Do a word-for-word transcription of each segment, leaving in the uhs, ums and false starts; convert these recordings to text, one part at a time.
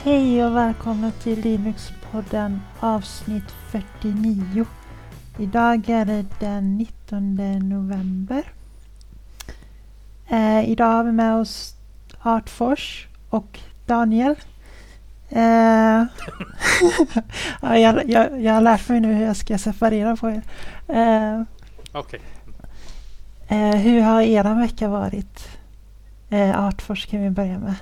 Hej och välkomna till Linux-podden avsnitt fyrtionio. Idag är det den nittonde november. Eh, idag har vi med oss Artfors och Daniel. Eh, ja, jag, jag, jag har lärt mig nu hur jag ska separera på er. Eh, Okej. eh, hur har era vecka varit? Eh, Artfors kan vi börja med.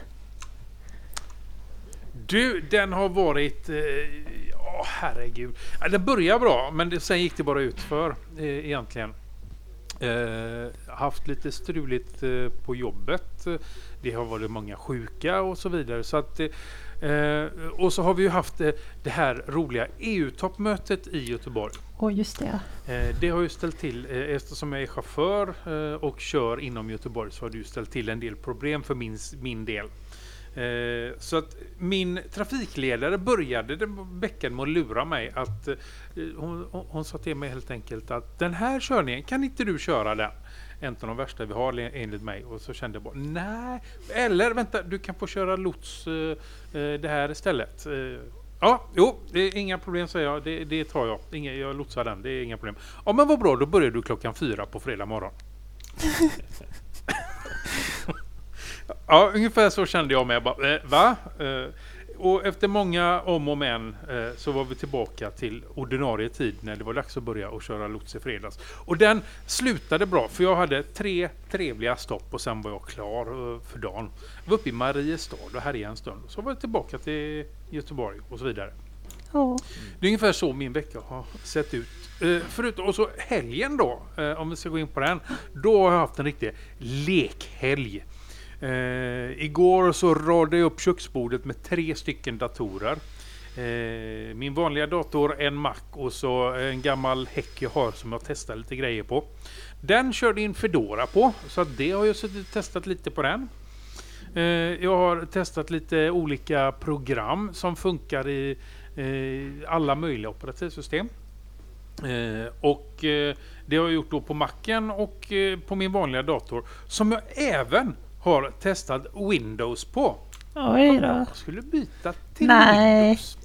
Du, den har varit... Åh, eh, oh, herregud. Ja, det började bra, men det, sen gick det bara ut för eh, egentligen. Eh, haft lite struligt eh, på jobbet. Det har varit många sjuka och så vidare. Så att, eh, och så har vi ju haft eh, det här roliga E U-toppmötet i Göteborg. Åh, oh, just det. Eh, det har ju ställt till, eh, eftersom jag är chaufför eh, och kör inom Göteborg, så har det ju ställt till en del problem för min, min del. Eh, så att min trafikledare började den veckan med att lura mig att eh, hon, hon, hon sa till mig helt enkelt att den här körningen, kan inte du köra den? En av de värsta vi har enligt mig. Och så kände jag bara, nej. Eller vänta, du kan få köra lots eh, det här istället. Eh, ja, jo, det är inga problem, säger jag. Det, det tar jag. Inga, jag lotsar den, det är inga problem. Ja, men vad bra, då börjar du klockan fyra på fredag morgon. Ja, ungefär så kände jag mig. Bara, eh, va? Eh, och efter många om och men eh, så var vi tillbaka till ordinarie tid när det var dags att börja och köra lots i fredags. Och den slutade bra, för jag hade tre trevliga stopp och sen var jag klar eh, för dagen. Jag var uppe i Mariestad och här en stund. Så var jag tillbaka till Göteborg och så vidare. Oh. Det är ungefär så min vecka har sett ut. Eh, förut, och så helgen då, eh, om vi ska gå in på den, då har jag haft en riktig lekhelg. Uh, igår så radade jag upp köksbordet med tre stycken datorer. Uh, min vanliga dator, en Mac och så en gammal häck jag har som jag testar lite grejer på. Den körde in Fedora på, så att det har jag suttit testat lite på den. Uh, jag har testat lite olika program som funkar i uh, alla möjliga operativsystem. Uh, och uh, det har jag gjort då på Macen och uh, på min vanliga dator, som jag även har testat Windows på. Oj då. Jag skulle byta till Nej. Windows.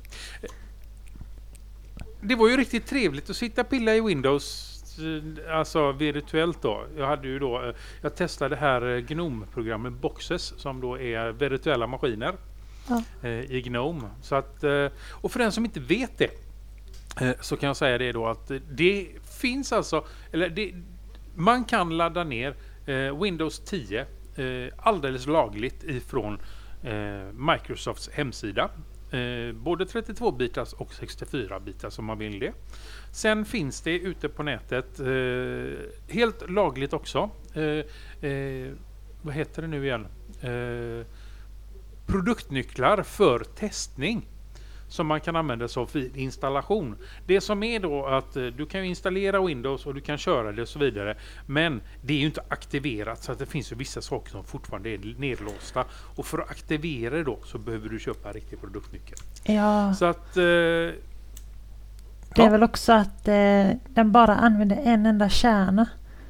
Det var ju riktigt trevligt att sitta och pilla i Windows, alltså virtuellt då. Jag hade ju då, jag testade det här GNOME-programmet Boxes som då är virtuella maskiner ja. i GNOME. Så att, och för den som inte vet det så kan jag säga det då att det finns alltså, eller det, man kan ladda ner Windows tio Eh, alldeles lagligt ifrån eh, Microsofts hemsida. Eh, både trettiotvå bitars och sextiofyra bitars om man vill det. Sen finns det ute på nätet eh, helt lagligt också. Eh, eh, vad heter det nu igen? Eh, produktnycklar för testning som man kan använda sig av vid installation. Det som är då att eh, du kan installera Windows och du kan köra det och så vidare. Men det är ju inte aktiverat, så att det finns ju vissa saker som fortfarande är nedlåsta. Och för att aktivera det då så behöver du köpa en riktig produktnyckel. Ja. Så att... Eh, det ja. är väl också att eh, den bara använder en enda kärna.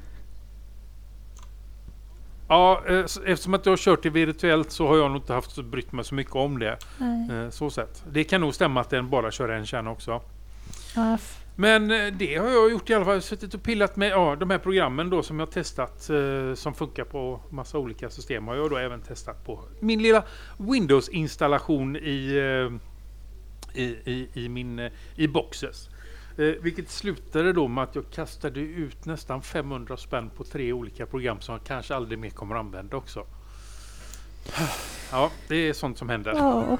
Ja, eftersom att jag har kört det virtuellt så har jag nog inte haft så brytt mig så mycket om det. Nej. Så sett. Det kan nog stämma att den bara kör en kärna också. Ja, f- Men det har jag gjort i alla fall. Suttit och pillat med ja, de här programmen då som jag har testat eh, som funkar på massa olika system. Har jag då även testat på min lilla Windows-installation i, eh, i, i, i min eh, i Boxes. Eh, vilket slutade då med att jag kastade ut nästan femhundra spänn på tre olika program som jag kanske aldrig mer kommer att använda också. Ja, det är sånt som händer. ja.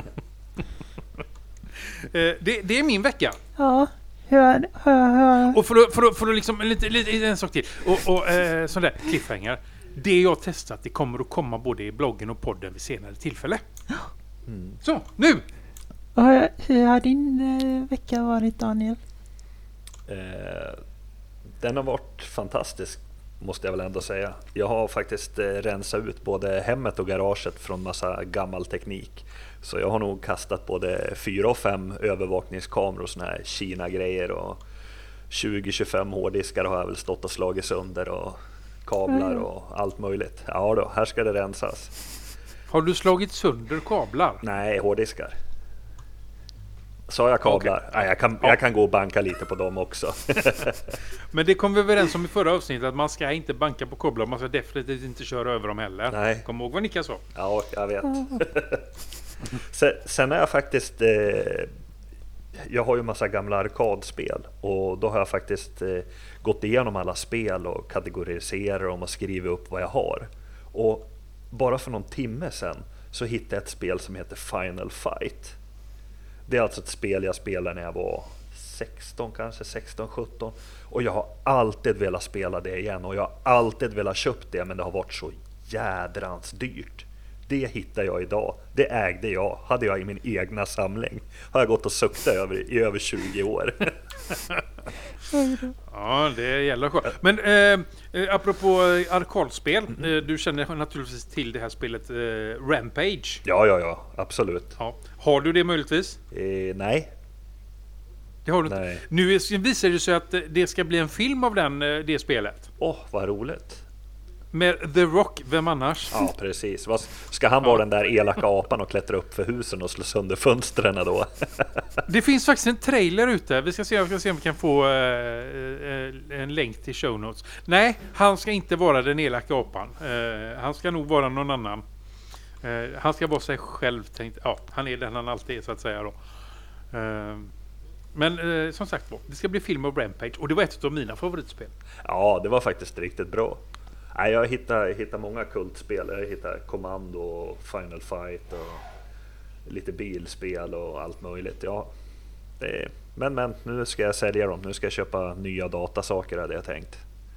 eh, det, det är min vecka. Ja. Hur, hur, hur. Och för att, för att, för att liksom, lite, lite en sak till. Och, och eh, sån där cliffhanger. Det jag testat, det kommer att komma både i bloggen och podden vid senare tillfälle. Mm. Så, nu! Och hur, hur har din eh, vecka varit, Daniel? Eh, den har varit fantastisk, måste jag väl ändå säga. Jag har faktiskt eh, rensat ut både hemmet och garaget från massa gammal teknik. Så jag har nog kastat både fyra och fem övervakningskameror och såna här Kina-grejer och tjugo till tjugofem hårddiskar har jag väl stått och slagit sönder och kablar mm. och allt möjligt. Ja då, här ska det rensas. Har du slagit sönder kablar? Nej, hårddiskar. Sa jag kablar? Okay. Nej, jag, kan, ja. jag kan gå och banka lite på dem också. Men det kom vi överens om i förra avsnittet, att man ska inte banka på kablar. Man ska definitivt inte köra över dem heller. Nej. Kom ihåg vad Nicka sa. Ja, jag vet. sen, sen är jag faktiskt... Eh, jag har ju en massa gamla arkadspel. Och då har jag faktiskt eh, gått igenom alla spel och kategoriserat dem och skrivit upp vad jag har. Och bara för någon timme sedan så hittade jag ett spel som heter Final Fight. Det är alltså ett spel jag spelade när jag var sexton, kanske sexton sjutton. Och jag har alltid velat spela det igen. Och jag har alltid velat köpa det, men det har varit så jädrans dyrt. Det hittade jag idag. Det ägde jag. Hade jag i min egna samling. Har jag gått och suktat över i över tjugo år. Ja, det gäller skönt. Men eh, apropå arkadspel. Mm. Eh, du känner naturligtvis till det här spelet eh, Rampage. Ja, ja, ja. Absolut. Ja. Har du det möjligtvis? Eh, nej. Det har du nej. inte. Nu visar det sig att det ska bli en film av den, det spelet. Åh, oh, vad roligt. Med The Rock, vem annars? Ja, precis. Ska han vara ja. den där elaka apan och klättra upp för husen och slå sönder fönstren då? Det finns faktiskt en trailer ute. Vi ska se, vi ska se om vi kan få uh, en länk till show notes. Nej, han ska inte vara den elaka apan. Uh, han ska nog vara någon annan. Uh, han ska vara sig själv. Tänkt. Ja, han är den han alltid är, så att säga då. Uh, men uh, som sagt, det ska bli film av Rampage. Och det var ett av mina favoritspel. Ja, det var faktiskt riktigt bra. Nej, jag hittar, hittar många kultspel. Jag hittar Commando och Final Fight och lite bilspel och allt möjligt. Ja, det är, men, men nu ska jag sälja dem. Nu ska jag köpa nya datasaker, hade jag tänkt.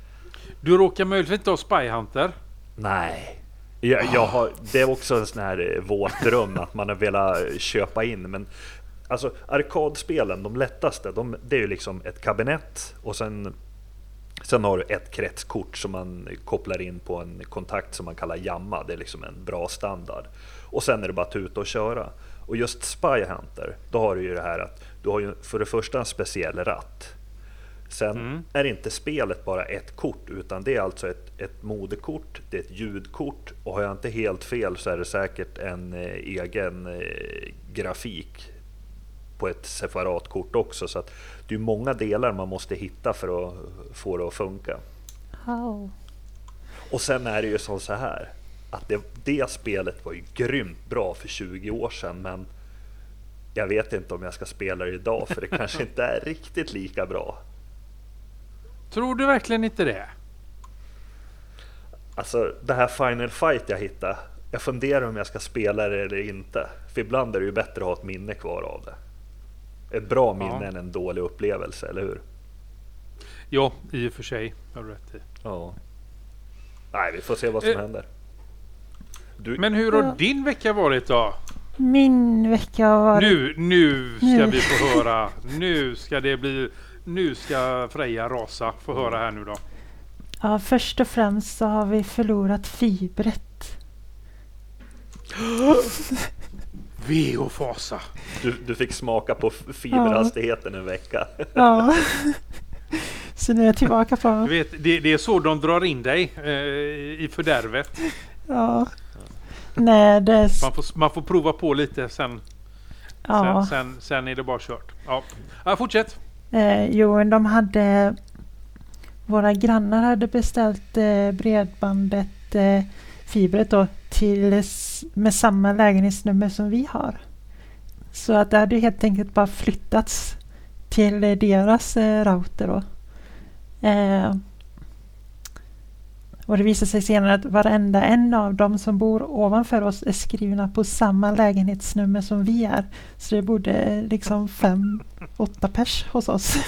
Du råkar möjligtvis inte ha Spy Hunter? Nej. Jag, jag har, det är också en sån här våt dröm att man har velat köpa in. Men alltså, arkadspelen, de lättaste, de, det är ju liksom ett kabinett och sen... Sen har du ett kretskort som man kopplar in på en kontakt som man kallar jamma. Det är liksom en bra standard. Och sen är det bara att tuta och köra. Och just Spy Hunter, då har du ju det här att du har ju för det första en speciell ratt. Sen mm. är inte spelet bara ett kort, utan det är alltså ett, ett modekort, det är ett ljudkort. Och har jag inte helt fel så är det säkert en eh, egen eh, grafik på ett separat kort också, så att det är många delar man måste hitta för att få det att funka. Oh. Och sen är det ju som så här att det, det spelet var ju grymt bra för tjugo år sedan, men jag vet inte om jag ska spela det idag, för det kanske inte är riktigt lika bra. Tror du verkligen inte det? Alltså det här Final Fight jag hittade, jag funderar om jag ska spela det eller inte, för ibland är det ju bättre att ha ett minne kvar av det. Ett bra minne ja. än en dålig upplevelse, eller hur? Ja, i och för sig har du rätt i. Ja. Nej, vi får se vad som eh. händer. Du... Men hur har ja. din vecka varit då? Min vecka har varit... Nu, nu ska nu. vi få höra. Nu ska det bli... Nu ska Freja rasa. Få mm. höra här nu då. Ja, först och främst så har vi förlorat fibret. Ve och fasa. Du, du fick smaka på fiberhastigheten ja. en vecka. Ja. Så nu är jag tillbaka på... Du vet, det, det är så de drar in dig eh, i fördärvet. Ja. Nej, det är... man, får, man får prova på lite sen. Ja. Sen, sen, sen är det bara kört. Ja, ja fortsätt. Eh, jo, de hade... Våra grannar hade beställt eh, bredbandet eh, fibret då till, med samma lägenhetsnummer som vi har. Så att det hade helt enkelt bara flyttats till eh, deras eh, router då. Eh, och det visade sig senare att varenda en av dem som bor ovanför oss är skrivna på samma lägenhetsnummer som vi är. Så det borde liksom fem, åtta pers hos oss.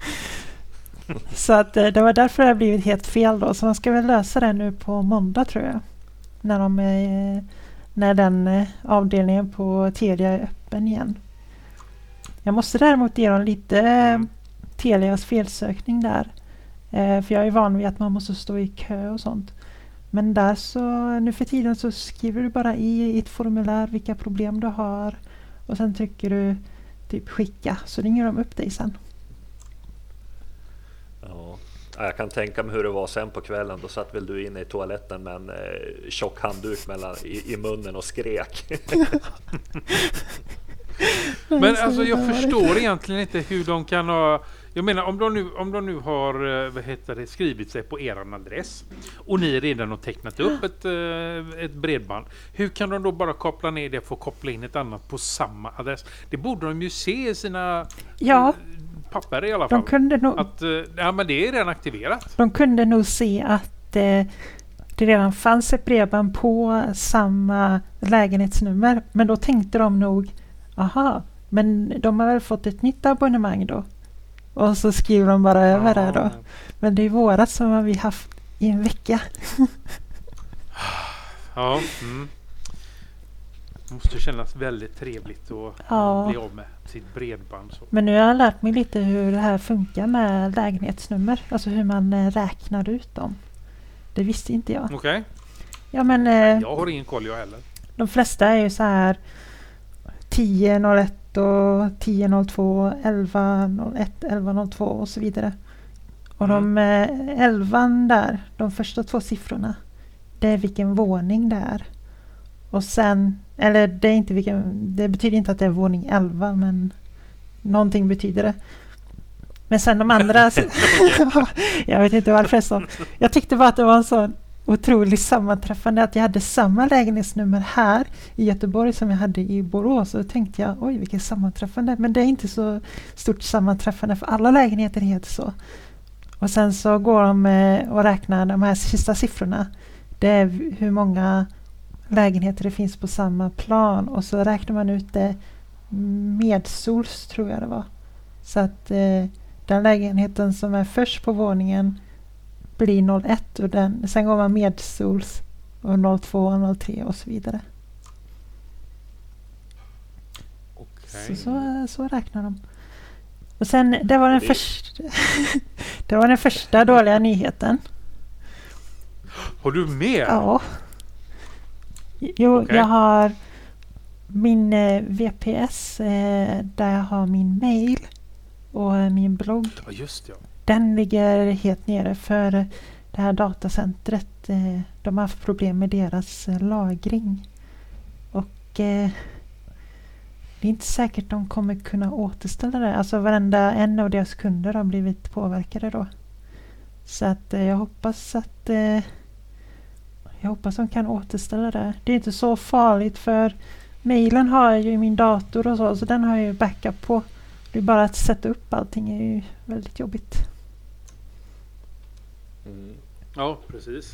Så att eh, det var därför det har blivit helt fel då. Så man ska väl lösa det nu på måndag, tror jag. När, de, eh, när den eh, avdelningen på Telia är öppen igen. Jag måste däremot ge dem lite eh, Telias felsökning där. Eh, för jag är van vid att man måste stå i kö och sånt. Men där så, nu för tiden så skriver du bara i, i ett formulär vilka problem du har. Och sen trycker du typ skicka. Så ringer de upp dig sen. Ja. Jag kan tänka mig hur det var sen på kvällen. Då satt väl du inne i toaletten med en eh, tjock handduk mellan, i, i munnen och skrek. Men alltså jag förstår egentligen inte hur de kan ha... Jag menar om de nu, om de nu har vad heter det, skrivit sig på er adress och ni redan har tecknat upp ett, ett bredband. Hur kan de då bara koppla ner det för att koppla in ett annat på samma adress? Det borde de ju se i sina ja, papper i alla fall. De kunde nog, att, ja, men det är redan aktiverat. De kunde nog se att eh, det redan fanns ett bredband på samma lägenhetsnummer. Men då tänkte de nog, aha, men de har väl fått ett nytt abonnemang då. Och så skriver de bara över det då. Men det är vårat som har vi haft i en vecka. Ja, mm. Det måste kännas väldigt trevligt att ja. bli av med sitt bredband. Så. Men nu har jag lärt mig lite hur det här funkar med lägenhetsnummer. Alltså hur man räknar ut dem. Det visste inte jag. Okej. Okay. Ja, men, eh, jag har ingen koll jag heller. De flesta är ju så här tio noll ett och tio noll två, elva noll ett, elva noll två och så vidare. Och mm. de eh, elvan där, de första två siffrorna, det är vilken våning det är. Och sen, eller det är inte vilken, det betyder inte att det är våning elva, men någonting betyder det. Men sen de andra, jag vet inte varför det så. Jag tyckte bara att det var en sån otroligt sammanträffande att jag hade samma lägenhetsnummer här i Göteborg som jag hade i Borås. Och då tänkte jag, oj vilket sammanträffande. Men det är inte så stort sammanträffande för alla lägenheter heter så. Och sen så går de och räknar de här sista siffrorna. Det är hur många lägenheter det finns på samma plan. Och så räknar man ut det medsols tror jag det var. Så att eh, den lägenheten som är först på våningen blir noll ett och den, sen går man medsols och noll två och noll tre och så vidare. Okay. Så, så, så räknar de. Och sen, det var den första det var den första dåliga nyheten. Har du mer? Ja. Jo, okay. Jag har min eh, V P S eh, där jag har min mail och eh, min blogg. Ja, just det. Den ligger helt nere för det här datacentret. Eh, de har haft problem med deras eh, lagring. Och eh, det är inte säkert de kommer kunna återställa det. Alltså varenda en av deras kunder har blivit påverkade då. Så att eh, jag hoppas att eh, jag hoppas de kan återställa det. Det är inte så farligt för mailen har jag ju i min dator och så. Så den har jag ju backup på. Det är bara att sätta upp allting är ju väldigt jobbigt. Mm. Ja, precis.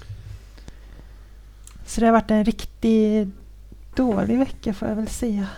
Så det har varit en riktigt dålig vecka får jag väl säga.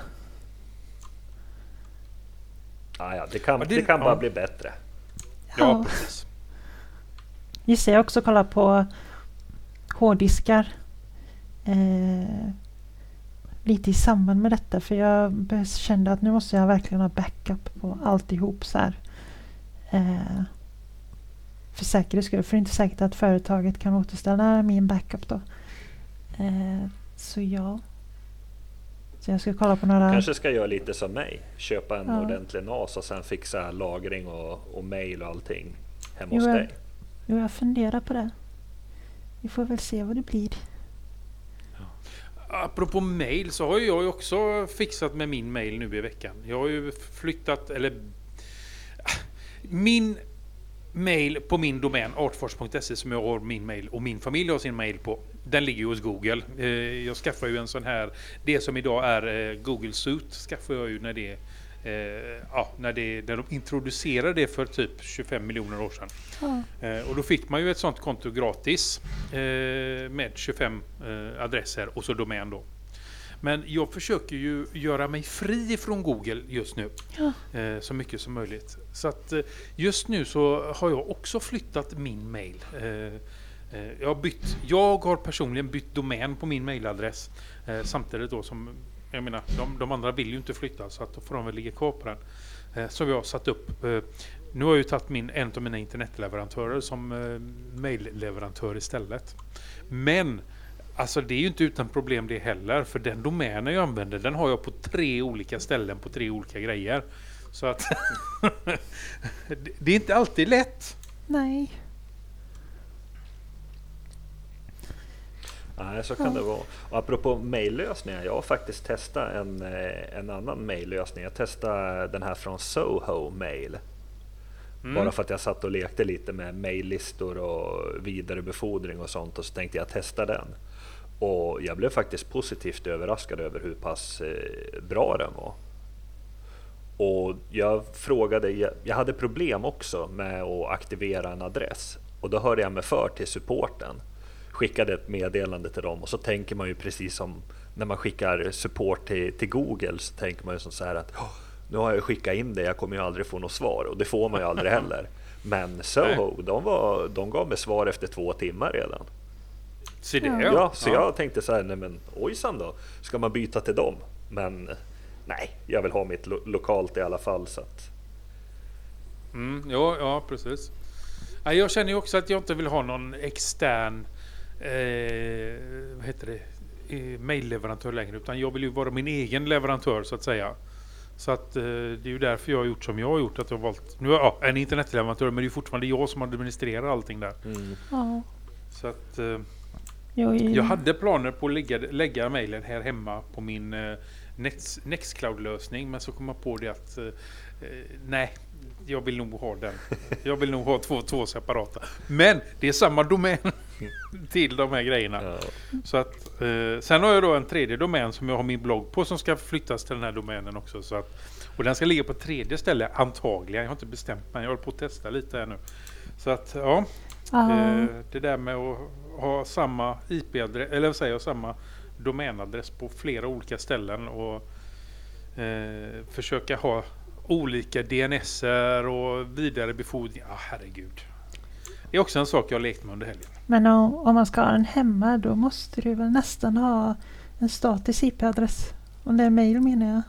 Ah, ja, det kan, ja, det, det kan ja. bara bli bättre. Ja, ja precis. Just det, jag också kolla på hårddiskar. Eh, lite i samband med detta. För jag kände att nu måste jag verkligen ha backup på alltihop så här. Eh, för säkerhets skull. För det är inte säkert att företaget kan återställa min backup då. Eh, så ja. Så jag ska kolla på några... Kanske ska göra lite som mig. Köpa en ja. ordentlig N A S och sen fixa lagring och, och mail och allting hemma jo, hos jag, dig. Jo, jag funderar på det. Vi får väl se vad det blir. Apropå mail så har jag ju också fixat med min mail nu i veckan. Jag har ju flyttat, eller min mail på min domän artfors punkt se som jag har min mail och min familj har sin mail på. Den ligger ju hos Google. Jag skaffar ju en sån här, det som idag är Google Suite skaffar jag ju när det Eh, ja, när, det, när de introducerade det för typ tjugofem miljoner år sedan. Ja. Eh, och då fick man ju ett sånt konto gratis eh, med tjugofem eh, adresser och så domän då. Men jag försöker ju göra mig fri från Google just nu. Ja. Eh, så mycket som möjligt. Så att eh, just nu så har jag också flyttat min mail. Eh, eh, jag, har bytt, jag har personligen bytt domän på min mailadress eh, samtidigt då som jag menar, de, de andra vill ju inte flytta så att då får de väl ligga kvar på den. Eh, så vi har satt upp, eh, nu har jag ju tagit min, en av mina internetleverantörer som eh, mailleverantör istället. Men alltså det är ju inte utan problem det heller, för den domänen jag använder, den har jag på tre olika ställen på tre olika grejer. Så att det är inte alltid lätt. Nej. Nej, så kan Ja. det vara. Och apropå mejllösningar, jag har faktiskt testat en, en annan mejllösning. Jag testade den här från Soho Mail. Mm. Bara för att jag satt och lekte lite med mejllistor och vidarebefordring och sånt, och så tänkte jag testa den. Och jag blev faktiskt positivt överraskad över hur pass eh, bra den var. Och jag frågade, jag, jag hade problem också med att aktivera en adress. Och då hörde jag mig för till supporten. Skickade ett meddelande till dem, och så tänker man ju precis som när man skickar support till, till Google, så tänker man ju som så här att nu har jag skickat in det, jag kommer ju aldrig få något svar, och det får man ju aldrig heller. Men Soho, de, var, de gav mig svar efter två timmar redan. Så det, Ja. ja. Ja, så jag tänkte så här, nej men ojsan då, ska man byta till dem? Men nej, jag vill ha mitt lo- lokalt i alla fall, så att... Mm, ja, ja, precis. Ja, jag känner ju också att jag inte vill ha någon extern eh, vad heter det, eh, mailleverantör längre, utan jag vill ju vara min egen leverantör så att säga. Så att eh, det är ju därför jag har gjort som jag har gjort, att jag har valt nu, ja, en internetleverantör, men det är ju fortfarande jag som administrerar allting där. Mm. Ja. Så att eh, Jo, i- jag hade planer på att lägga, lägga mejlen här hemma på min eh, Next, Nextcloud-lösning, men så kom jag på det att eh, nej, jag vill nog ha den. Jag vill nog ha två, två separata. Men det är samma domän till de här grejerna. Ja. Så att, eh, sen har jag då en tredje domän som jag har min blogg på, som ska flyttas till den här domänen också. Så att, och den ska ligga på ett tredje ställe antagligen. Jag har inte bestämt mig. Jag håller på att testa lite här nu. Så att ja, Ja. eh, det där med att ha samma I P-adress, eller vad säger jag, samma domänadress på flera olika ställen och eh, försöka ha olika D N S-er och vidarebefordring. Ah, herregud. Det är också en sak jag har lekt med under helgen. Men om, om man ska ha den hemma, då måste du väl nästan ha en statisk I P-adress. Om det är mail menar jag.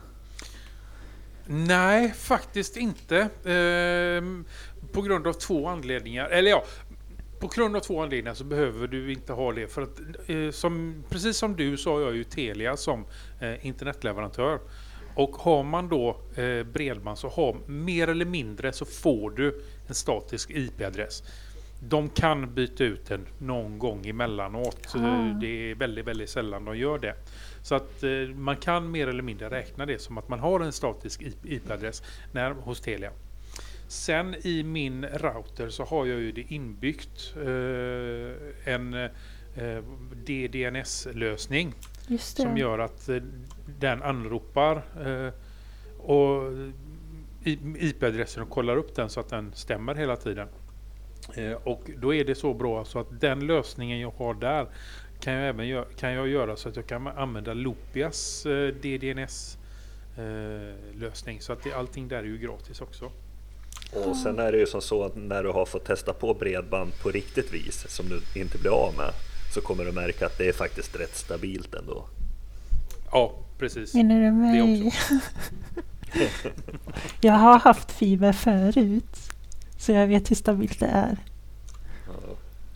Nej, faktiskt inte. Ehm, på grund av två anledningar. Eller ja, på grund av två anledningar så behöver du inte ha det. För att, eh, som, precis som du så har jag ju Telia som eh, internetleverantör. Och har man då eh, bredband så har mer eller mindre så får du en statisk I P-adress. De kan byta ut den någon gång emellanåt. Ah. Det är väldigt, väldigt sällan de gör det. Så att eh, man kan mer eller mindre räkna det som att man har en statisk I P-adress när, hos Telia. Sen i min router så har jag ju det inbyggt eh, en eh, D D N S-lösning Just det. som gör att eh, den anropar eh, och I P-adressen och kollar upp den så att den stämmer hela tiden. Eh, och då är det så bra så att den lösningen jag har där kan jag även gö- kan jag göra så att jag kan använda Loopias eh, D D N S eh, lösning, så att det, allting där är ju gratis också. Och sen är det ju som så att när du har fått testa på bredband på riktigt vis, som du inte blir av med, så kommer du märka att det är faktiskt rätt stabilt ändå. Ja, precis. Menar du Det mig? också. Jag har haft fiber förut. Så jag vet hur stabilt det är. Ja.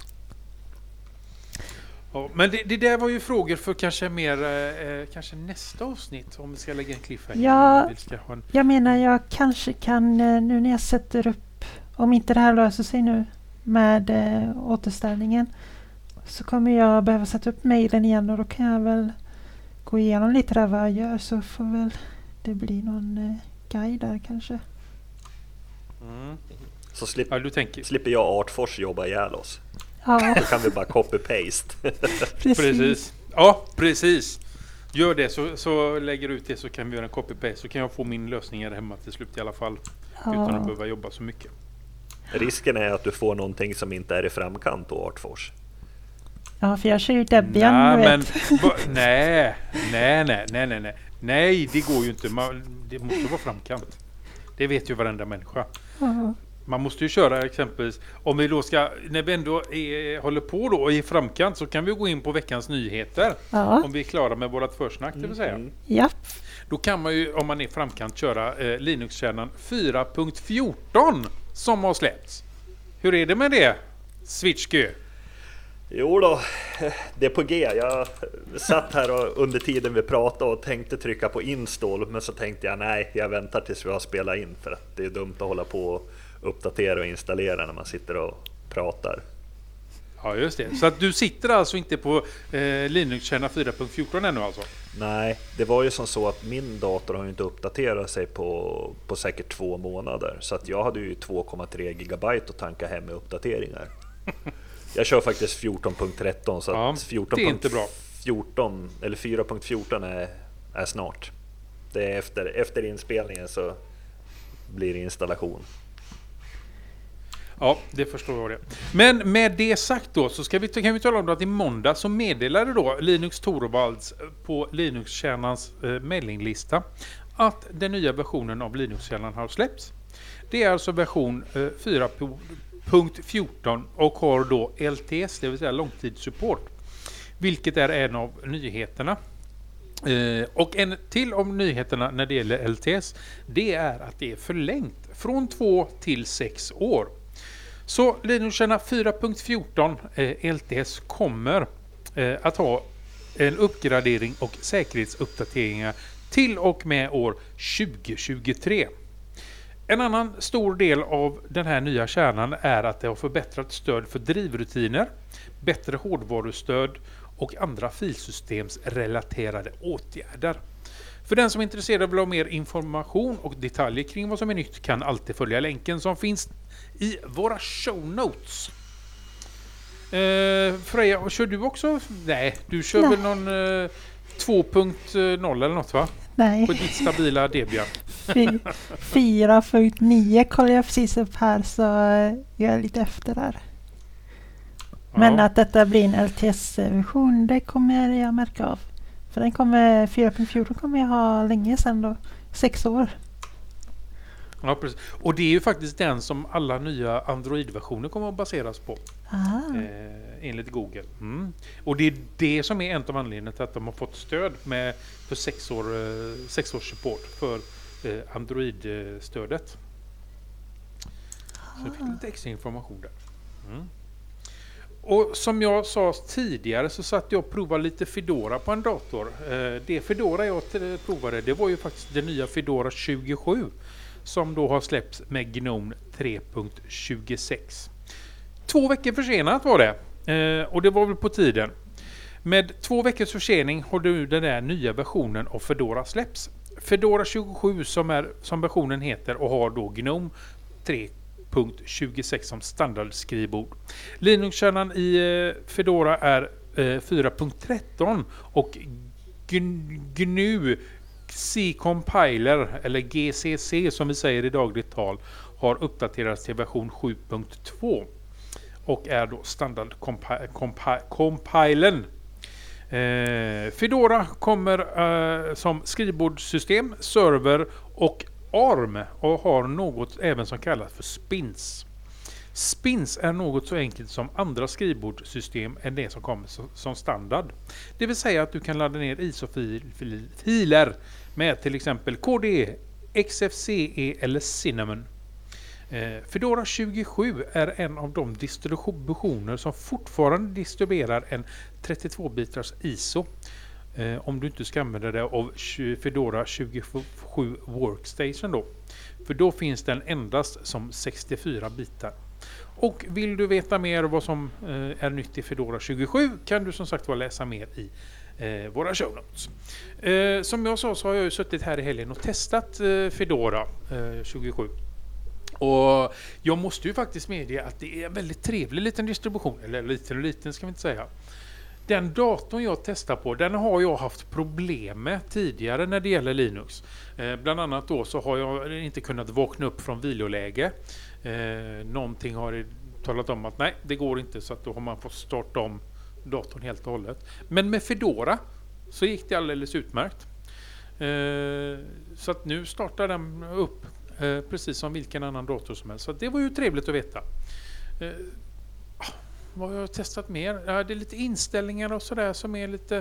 Ja, men det, det där var ju frågor för kanske mer eh, kanske nästa avsnitt, om vi ska lägga en cliffhanger. Ja. Vi ska ha en, Jag menar jag kanske kan eh, nu när jag sätter upp, om inte det här löser sig nu med eh, återställningen, så kommer jag behöva sätta upp mejlen igen, och då kan jag väl gå igenom lite där vad jag gör, så får väl det bli någon eh, guide där kanske. mm. Så slipp, Ja, du tänker. slipper jag Artfors jobba ihjäl oss. Ja, Då kan vi bara copy-paste. precis. Precis. Ja, precis. Gör det, så, så lägger du ut det, så kan vi göra en copy-paste. Så kan jag få min lösning här hemma till slut i alla fall. Utan att Ja. behöva jobba så mycket. Risken är att du får någonting som inte är i framkant på Artfors. Ja, för jag kör ju Debian, Nej, du men, vet. va, nej, nej, nej, nej, nej, nej. Nej, det går ju inte. Man, det måste vara framkant. Det vet ju varenda människa. Ja. Man måste ju köra exempelvis, om vi då ska, när vi ändå är, håller på då i framkant, så kan vi gå in på veckans nyheter. Ja. Om vi är klara med vårat försnack, det vill säga. Mm. Japp. Då kan man ju, om man är framkant, köra eh, Linux-kärnan fyra punkt fjorton som har släppts. Hur är det med det, Switchkö? Jo då, det är på G. Jag satt här och under tiden vi pratade och tänkte trycka på install, men så tänkte jag nej, jag väntar tills vi har spelat in, för att det är dumt att hålla på och uppdatera och installera när man sitter och pratar. Ja, just det. Så att du sitter alltså inte på eh, Linux-kärna fyra punkt fjorton ännu alltså? Nej, det var ju som så att min dator har ju inte uppdaterat sig på, på säkert två månader. Så att jag hade ju två komma tre gigabyte att tanka hem med uppdateringar. Jag kör faktiskt fjorton punkt tretton, så ja, att fjorton punkt fjorton eller fyra punkt fjorton är, är snart. Det är efter, efter inspelningen så blir det installation. Ja, det förstår jag det. Men med det sagt då så ska vi, kan vi tala om att i måndag så meddelade då Linus Torvalds på Linux-kärnans eh, mailinglista att den nya versionen av Linux-kärnan har släppts. Det är alltså version eh, fyra punkt fjorton och har då L T S, det vill säga långtidssupport, vilket är en av nyheterna. Eh, och en till om nyheterna när det gäller L T S, det är att det är förlängt från två till sex år. Så Linux-kärna fyra punkt fjorton eh, L T S kommer eh, att ha en uppgradering och säkerhetsuppdateringar till och med år tjugo tjugotre. En annan stor del av den här nya kärnan är att det har förbättrat stöd för drivrutiner, bättre hårdvarustöd och andra filsystemsrelaterade åtgärder. För den som är intresserad av mer information och detaljer kring vad som är nytt kan alltid följa länken som finns i våra show notes. Eh, Freja, kör du också? Nej, du kör Nej. väl någon eh, två punkt noll eller något, va? Nej. På ditt stabila Debian. fyra punkt nio kollar jag precis upp här, så jag är lite efter där. Men ja. Att detta blir en L T S-version, det kommer jag märka av. För den kommer, fyra punkt fjorton kommer jag ha länge sedan då, sex år. Ja, precis. Och det är ju faktiskt den som alla nya Android-versioner kommer att baseras på. Eh, enligt Google. Mm. Och det är det som är en av anledningarna till att de har fått stöd med för sex, år, eh, sex års support för eh, Android-stödet. Så jag fick lite extra information där. Mm. Och som jag sa tidigare så satt jag och provade lite Fedora på en dator. Eh, det Fedora jag provade, det var ju faktiskt det nya Fedora tjugosju som då har släppts med Gnome tre punkt tjugosex. Två veckor försenat var det, eh, och det var väl på tiden. Med två veckors försening har du den där nya versionen av Fedora släpps. Fedora tjugosju som, är, som versionen heter och har då Gnome tre punkt tjugosex som standardskrivbord. Linux-kärnan i eh, Fedora är eh, fyra punkt tretton och G N U C-compiler eller G C C som vi säger i dagligt tal har uppdaterats till version sju punkt två och är då standardcompilern. Eh, Fedora kommer eh, som skrivbordssystem, server och A R M och har något även som kallas för spins. Spins är något så enkelt som andra skrivbordssystem än det som kommer som standard. Det vill säga att du kan ladda ner I S O-filer med till exempel K D, X F C E eller Cinnamon. Eh, Fedora tjugosju är en av de distributioner som fortfarande distribuerar en trettiotvå bitars I S O. Eh, om du inte ska använda det av Fedora tjugosju Workstation då. För då finns den endast som sextiofyra bitar. Och vill du veta mer vad som eh, är nytt i Fedora tjugosju kan du som sagt läsa mer i eh, våra show notes. Eh, som jag sa så har jag ju suttit här i helgen och testat eh, Fedora eh, tjugosju. Och jag måste ju faktiskt medge att det är en väldigt trevlig liten distribution. Eller liten och liten ska vi inte säga. Den datorn jag testar på, den har jag haft problem med tidigare när det gäller Linux. Eh, bland annat då så har jag inte kunnat vakna upp från viloläge. Eh, någonting har talat om att nej, det går inte, så att då har man fått starta om datorn helt och hållet. Men med Fedora så gick det alldeles utmärkt. Eh, så att nu startar den upp eh, precis som vilken annan dator som helst. Så det var ju trevligt att veta. Eh, Vad har jag testat mer? Ja, det är lite inställningar och sådär som är lite...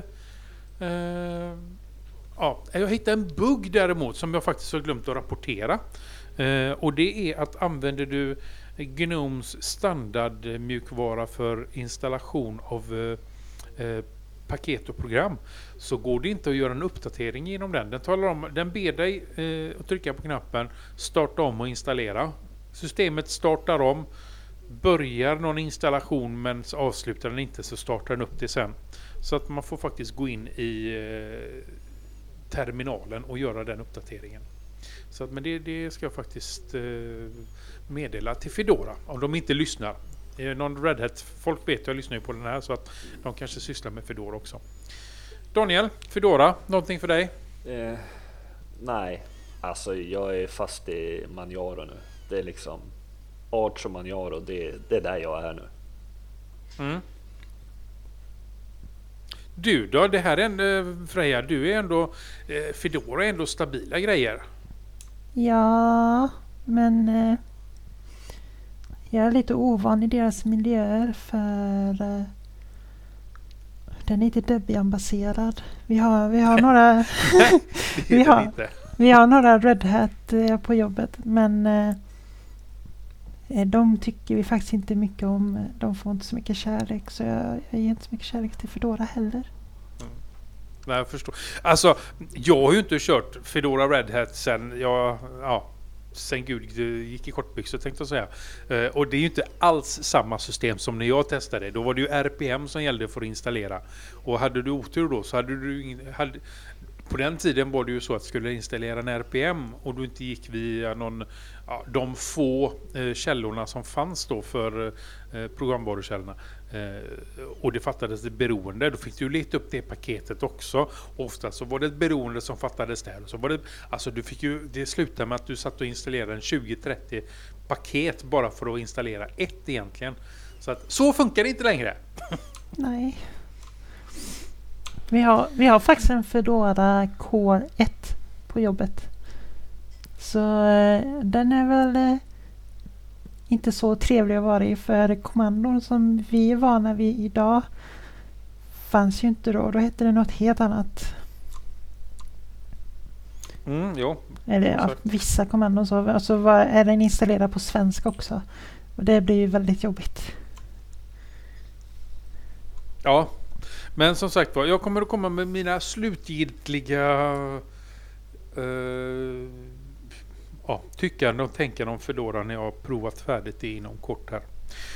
Eh, ja, jag hittade en bugg däremot som jag faktiskt har glömt att rapportera. Eh, och det är att använder du Gnomes standardmjukvara för installation av eh, eh, paket och program så går det inte att göra en uppdatering genom den. Den, talar om, den ber dig eh, att trycka på knappen, starta om och installera. Systemet startar om. börjar någon installation men avslutar den inte, så startar den upp det sen. Så att man får faktiskt gå in i eh, terminalen och göra den uppdateringen. Så att, men det, det ska jag faktiskt eh, meddela till Fedora om de inte lyssnar. Eh, någon Red Hat, folk vet jag lyssnar ju på den här, så att de kanske sysslar med Fedora också. Daniel, Fedora, någonting för dig? Eh, nej, alltså jag är fast i Manjaro nu. Det är liksom Arch och Manjaro, det, det är där jag är nu. Mm. Du då, det här är ändå, Freja, du är ändå, eh, Fedora är ändå stabila grejer. Ja, men eh, jag är lite ovan i deras miljöer, för eh, den är inte Debian-baserad. Vi har, vi har några vi, har, vi har några Red Hat eh, på jobbet, men eh, de tycker vi faktiskt inte mycket om. De får inte så mycket kärlek, så jag, jag ger inte så mycket kärlek till Fedora heller. Mm. Nej, jag förstår. Alltså, jag har ju inte kört Fedora Red Hat sen jag, ja, sen Gud gick i kortbyxor, tänkte jag säga. Uh, och det är ju inte alls samma system som när jag testade. Då var det ju R P M som gällde för att installera. Och hade du otur då så hade du ingen, hade, på den tiden var det ju så att skulle installera en R P M och du inte gick via någon, ja, de få eh, källorna som fanns då för eh, programvarukällorna, eh, och det fattades ett beroende, då fick du leta upp det paketet också. Ofta så var det ett beroende som fattades där, och så var det, alltså du fick ju, det slutade med att du satt och installerade en tjugo trettio paket bara för att installera ett egentligen. Så att så funkar det inte längre. Nej. Vi har, vi har faktiskt en Fedora Core ett på jobbet. Så eh, den är väl eh, inte så trevlig att vara i, för kommandon som vi är vana vid idag fanns ju inte då. Då hette det något helt annat. Mm, jo. Eller ja, vissa kommandon så. Alltså var, är den installerad på svenska också. Och det blir ju väldigt jobbigt. Ja. Men som sagt var, jag kommer att komma med mina slutgiltiga uh, ja, tyckande och tänkande om Fedora när jag har provat färdigt det inom kort här.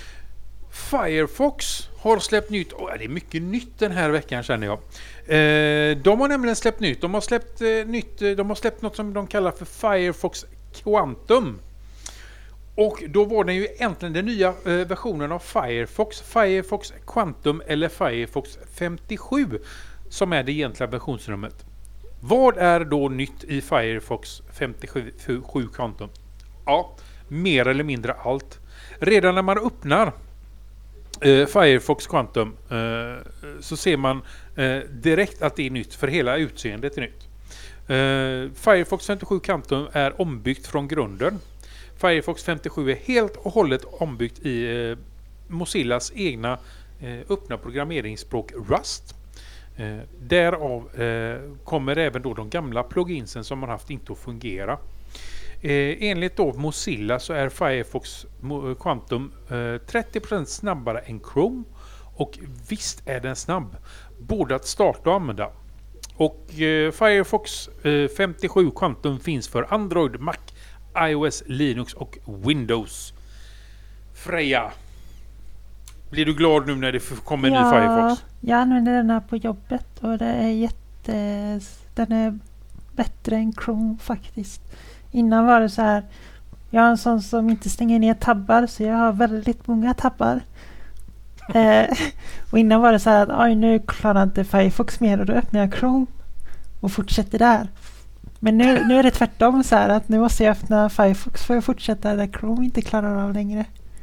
Firefox har släppt nytt. Oh, det är mycket nytt den här veckan, känner jag. Uh, de har nämligen släppt nytt. De har släppt, uh, nytt. De har släppt något som de kallar för Firefox Quantum. Och då var det ju äntligen den nya eh, versionen av Firefox, Firefox Quantum eller Firefox femtiosju, som är det egentliga versionsnumret. Vad är då nytt i Firefox femtiosju Quantum? Ja, mer eller mindre allt. Redan när man öppnar eh, Firefox Quantum eh, så ser man eh, direkt att det är nytt, för hela utseendet är nytt. Eh, Firefox femtiosju Quantum är ombyggt från grunden. Firefox femtiosju är helt och hållet ombyggt i eh, Mozillas egna eh, öppna programmeringsspråk Rust. Eh, därav eh, kommer även då de gamla pluginsen som man haft inte att fungera. Eh, enligt då Mozilla så är Firefox Quantum eh, trettio procent snabbare än Chrome, och visst är den snabb både att starta och använda. Och eh, Firefox eh, femtiosju Quantum finns för Android, Mac, iOS, Linux och Windows. Freja, blir du glad nu när det kommer ja, ny Firefox? Jag använder den här på jobbet och det är jätte, den är bättre än Chrome faktiskt. Innan var det så här, jag är en sån som inte stänger ner tabbar, så jag har väldigt många tabbar. eh, och innan var det så här att oj, nu klarar inte Firefox mer, och då öppnar jag Chrome och fortsätter där. Men nu, nu är det tvärtom så här att nu måste jag öppna Firefox för att fortsätta där Chrome inte klarar av längre.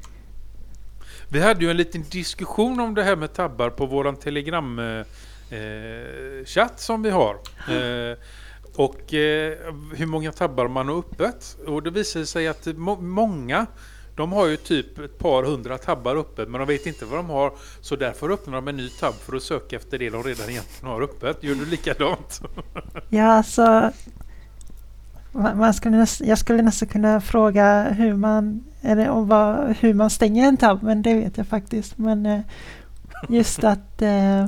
Vi hade ju en liten diskussion om det här med tabbar på våran Telegram eh, chatt som vi har. Eh, och eh, hur många tabbar man har öppet. Och det visar sig att må- många, de har ju typ ett par hundra tabbar uppe, men de vet inte vad de har, så därför öppnar de en ny tabb för att söka efter det de redan egentligen har öppet. Gör du likadant? Ja, alltså man skulle näst, jag skulle nästan kunna fråga hur man eller om vad, hur man stänger en tabb, men det vet jag faktiskt. Men eh, just att eh,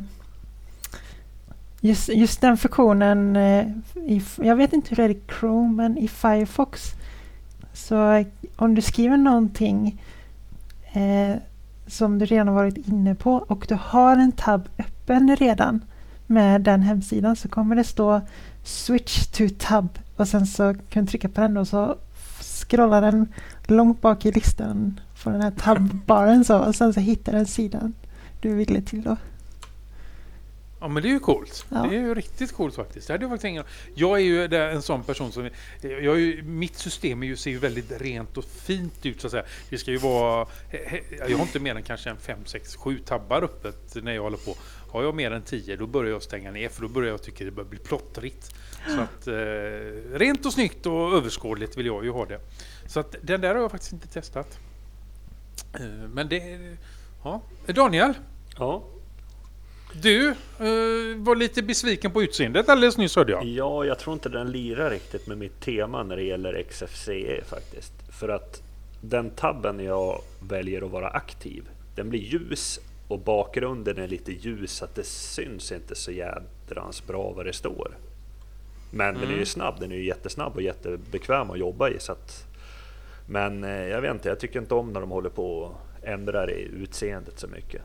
just, just den funktionen eh, i, jag vet inte hur det är i Chrome, men i Firefox, så om du skriver någonting eh, som du redan varit inne på och du har en tab öppen redan med den hemsidan, så kommer det stå switch to tab och sen så kan du trycka på den och så scrollar den långt bak i listan på den här tabbaren så, och sen så hittar den sidan du ville till då. Ja, men det är ju coolt. Ja. Det är ju riktigt coolt faktiskt. Det hade jag faktiskt ingen... Jag är ju där en sån person som... Jag är ju, mitt system är ju, ser ju väldigt rent och fint ut så att säga. Det ska ju vara... Jag har inte mer än kanske en fem, sex, sju tabbar öppet när jag håller på. Har jag mer än tio, då börjar jag stänga ner, för då börjar jag tycka det börjar bli plottrigt. Så att eh, rent och snyggt och överskådligt vill jag ju ha det. Så att den där har jag faktiskt inte testat. Eh, men det... Ja. Daniel? Ja. Du eh, var lite besviken på utseendet alldeles nyss, hörde jag. Ja, jag tror inte den lirar riktigt med mitt tema när det gäller X F C E faktiskt. För att den tabben jag väljer att vara aktiv, den blir ljus och bakgrunden är lite ljus så att det syns inte så jädrans bra vad det står. Men mm. den är ju snabb, den är ju jättesnabb och jättebekväm att jobba i. Så att, men eh, jag vet inte, jag tycker inte om när de håller på och ändrar i utseendet så mycket.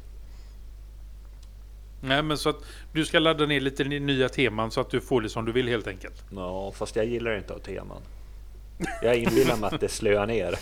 Nej, men så att du ska ladda ner lite nya teman så att du får det som du vill helt enkelt. Ja, fast jag gillar inte av teman. Jag inbillar mig att det slöar ner.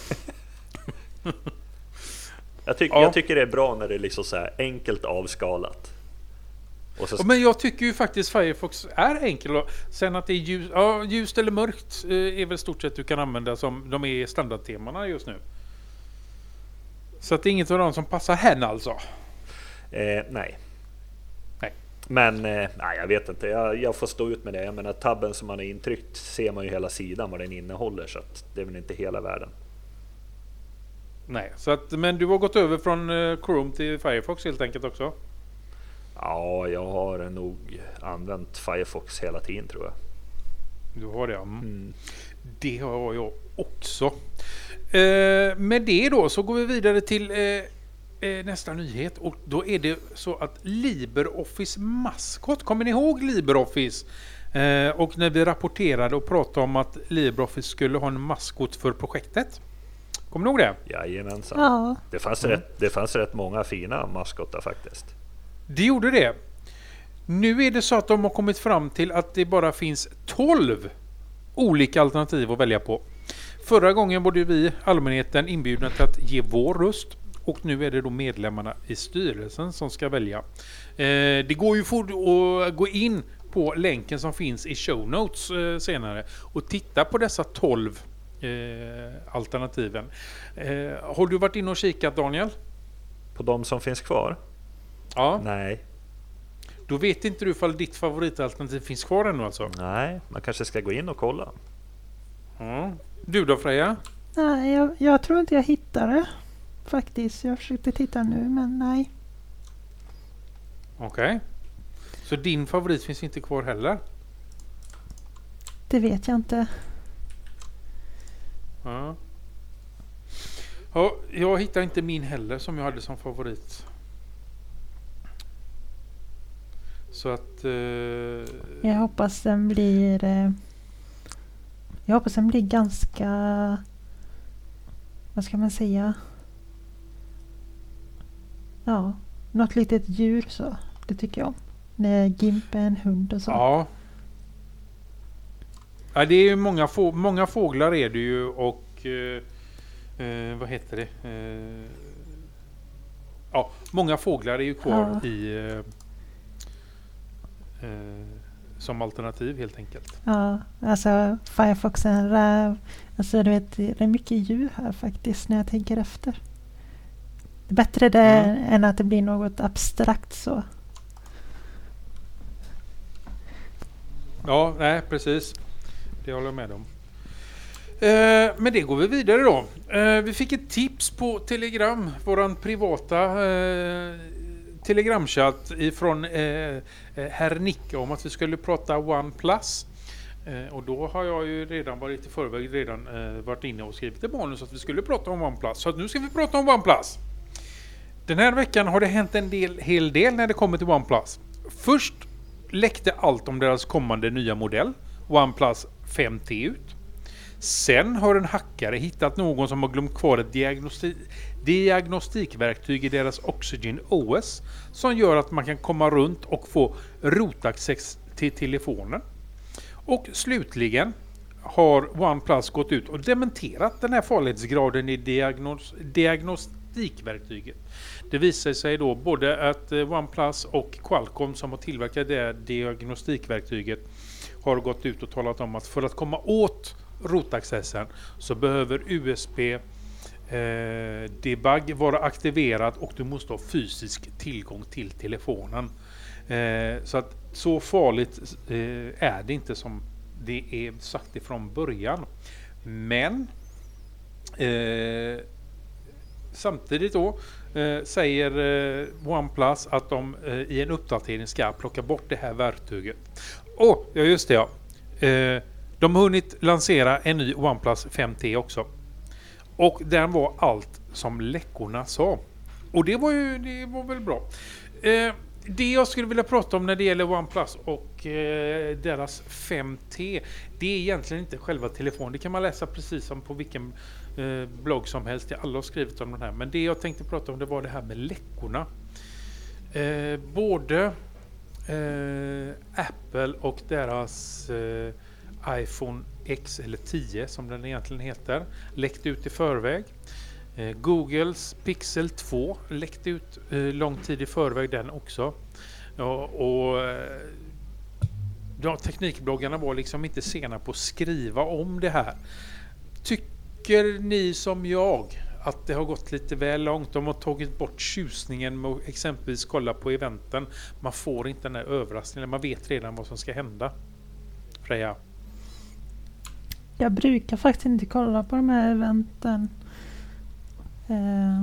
jag, tyck, ja. jag tycker det är bra när det är liksom så här enkelt avskalat. Och så... Men jag tycker ju faktiskt Firefox är enkel. Sen att det är ljus, ja, ljust eller mörkt är väl stort sett du kan använda som de är standardtemana just nu. Så att det är inget av dem som passar hen alltså. Eh, nej. Nej. Men eh, nej, jag vet inte. Jag, jag får stå ut med det. Jag menar, tabben som man har intryckt ser man ju hela sidan vad den innehåller. Så att det är väl inte hela världen. Nej, så att, men du har gått över från uh, Chrome till Firefox helt enkelt också? Ja, jag har nog använt Firefox hela tiden tror jag. Du har det, mm. Mm. Det har jag också. Eh, med det då så går vi vidare till eh, eh, nästa nyhet. Och då är det så att LibreOffice maskot, kommer ni ihåg LibreOffice? Eh, och när vi rapporterade och pratade om att LibreOffice skulle ha en maskot för projektet. Kommer ni ihåg det? Jajamensan. Ja. Det fanns, mm. rätt, det fanns rätt många fina maskotar faktiskt. Det gjorde det. Nu är det så att de har kommit fram till att det bara finns tolv olika alternativ att välja på. Förra gången var det vi, allmänheten, inbjudna till att ge vår röst. Och nu är det då medlemmarna i styrelsen som ska välja. Eh, det går ju för att gå in på länken som finns i show notes eh, senare och titta på dessa tolv eh, alternativen. Eh, har du varit inne och kikat, Daniel? På de som finns kvar? Ja. Nej. Då vet inte du ifall ditt favoritalternativ finns kvar ännu alltså? Nej, man kanske ska gå in och kolla. Mm. Du då, Freja? Nej, jag, jag tror inte jag hittar det faktiskt. Jag försökte titta nu, men nej. Okej. Okay. Så din favorit finns inte kvar heller? Det vet jag inte. Ja. Ja, jag hittar inte min heller som jag hade som favorit. Så att... Eh... Jag hoppas den blir... Eh... Jag hoppas den blir ganska... Vad ska man säga? Ja, något litet djur så. Det tycker jag om. När Gimp är en hund och så. Ja. Ja, det är ju många, få, många fåglar är det ju och... Eh, eh, vad heter det? Eh, ja, många fåglar är ju kvar ja. i... Eh, eh, som alternativ helt enkelt. Ja, alltså Firefox är alltså du vet, det är mycket djur här faktiskt när jag tänker efter. Bättre det mm. än att det blir något abstrakt så. Ja, nej precis. Det håller jag med om. Eh, men det går vi vidare då. Eh, vi fick ett tips på Telegram, våran privata eh, Telegramchatt ifrån eh, herr Nicke om att vi skulle prata OnePlus. Eh, och då har jag ju redan varit i förväg redan eh, varit inne och skrivit till manus att vi skulle prata om OnePlus. Så att nu ska vi prata om OnePlus. Den här veckan har det hänt en del, hel del när det kommer till OnePlus. Först läckte allt om deras kommande nya modell, OnePlus fem T ut. Sen har en hackare hittat någon som har glömt kvar ett diagnosti- diagnostikverktyg i deras Oxygen O S som gör att man kan komma runt och få rotaccess till telefonen. Och slutligen har OnePlus gått ut och dementerat den här farlighetsgraden i diagnos- diagnostikverktyget. Det visar sig då både att OnePlus och Qualcomm som har tillverkat det diagnostikverktyget har gått ut och talat om att för att komma åt rotaccessen så behöver U S B eh, debug vara aktiverad och du måste ha fysisk tillgång till telefonen. Eh, så att så farligt eh, är det inte som det är sagt ifrån början. Men eh, samtidigt då eh, säger eh, OnePlus att de eh, i en uppdatering ska plocka bort det här verktyget. Och ja, just det ja. Eh, de har hunnit lansera en ny OnePlus fem T också. Och den var allt som läckorna sa. Och det var ju det var väl bra. Eh, det jag skulle vilja prata om när det gäller OnePlus och eh, deras fem T, det är egentligen inte själva telefonen. Det kan man läsa precis som på vilken eh, blogg som helst. Alla har skrivit om den här. Men det jag tänkte prata om det var det här med läckorna. Eh, både eh, Apple och deras eh, iPhone X eller tio som den egentligen heter läckte ut i förväg. Eh, Googles Pixel två läckte ut eh, lång tid i förväg den också. Ja, och eh, ja, teknikbloggarna var liksom inte sena på att skriva om det här. Tycker ni som jag att det har gått lite väl långt? De har tagit bort tjusningen med att exempelvis kolla på eventen. Man får inte den här överraskningen. Man vet redan vad som ska hända. Freja? Jag brukar faktiskt inte kolla på de här eventen. Eh,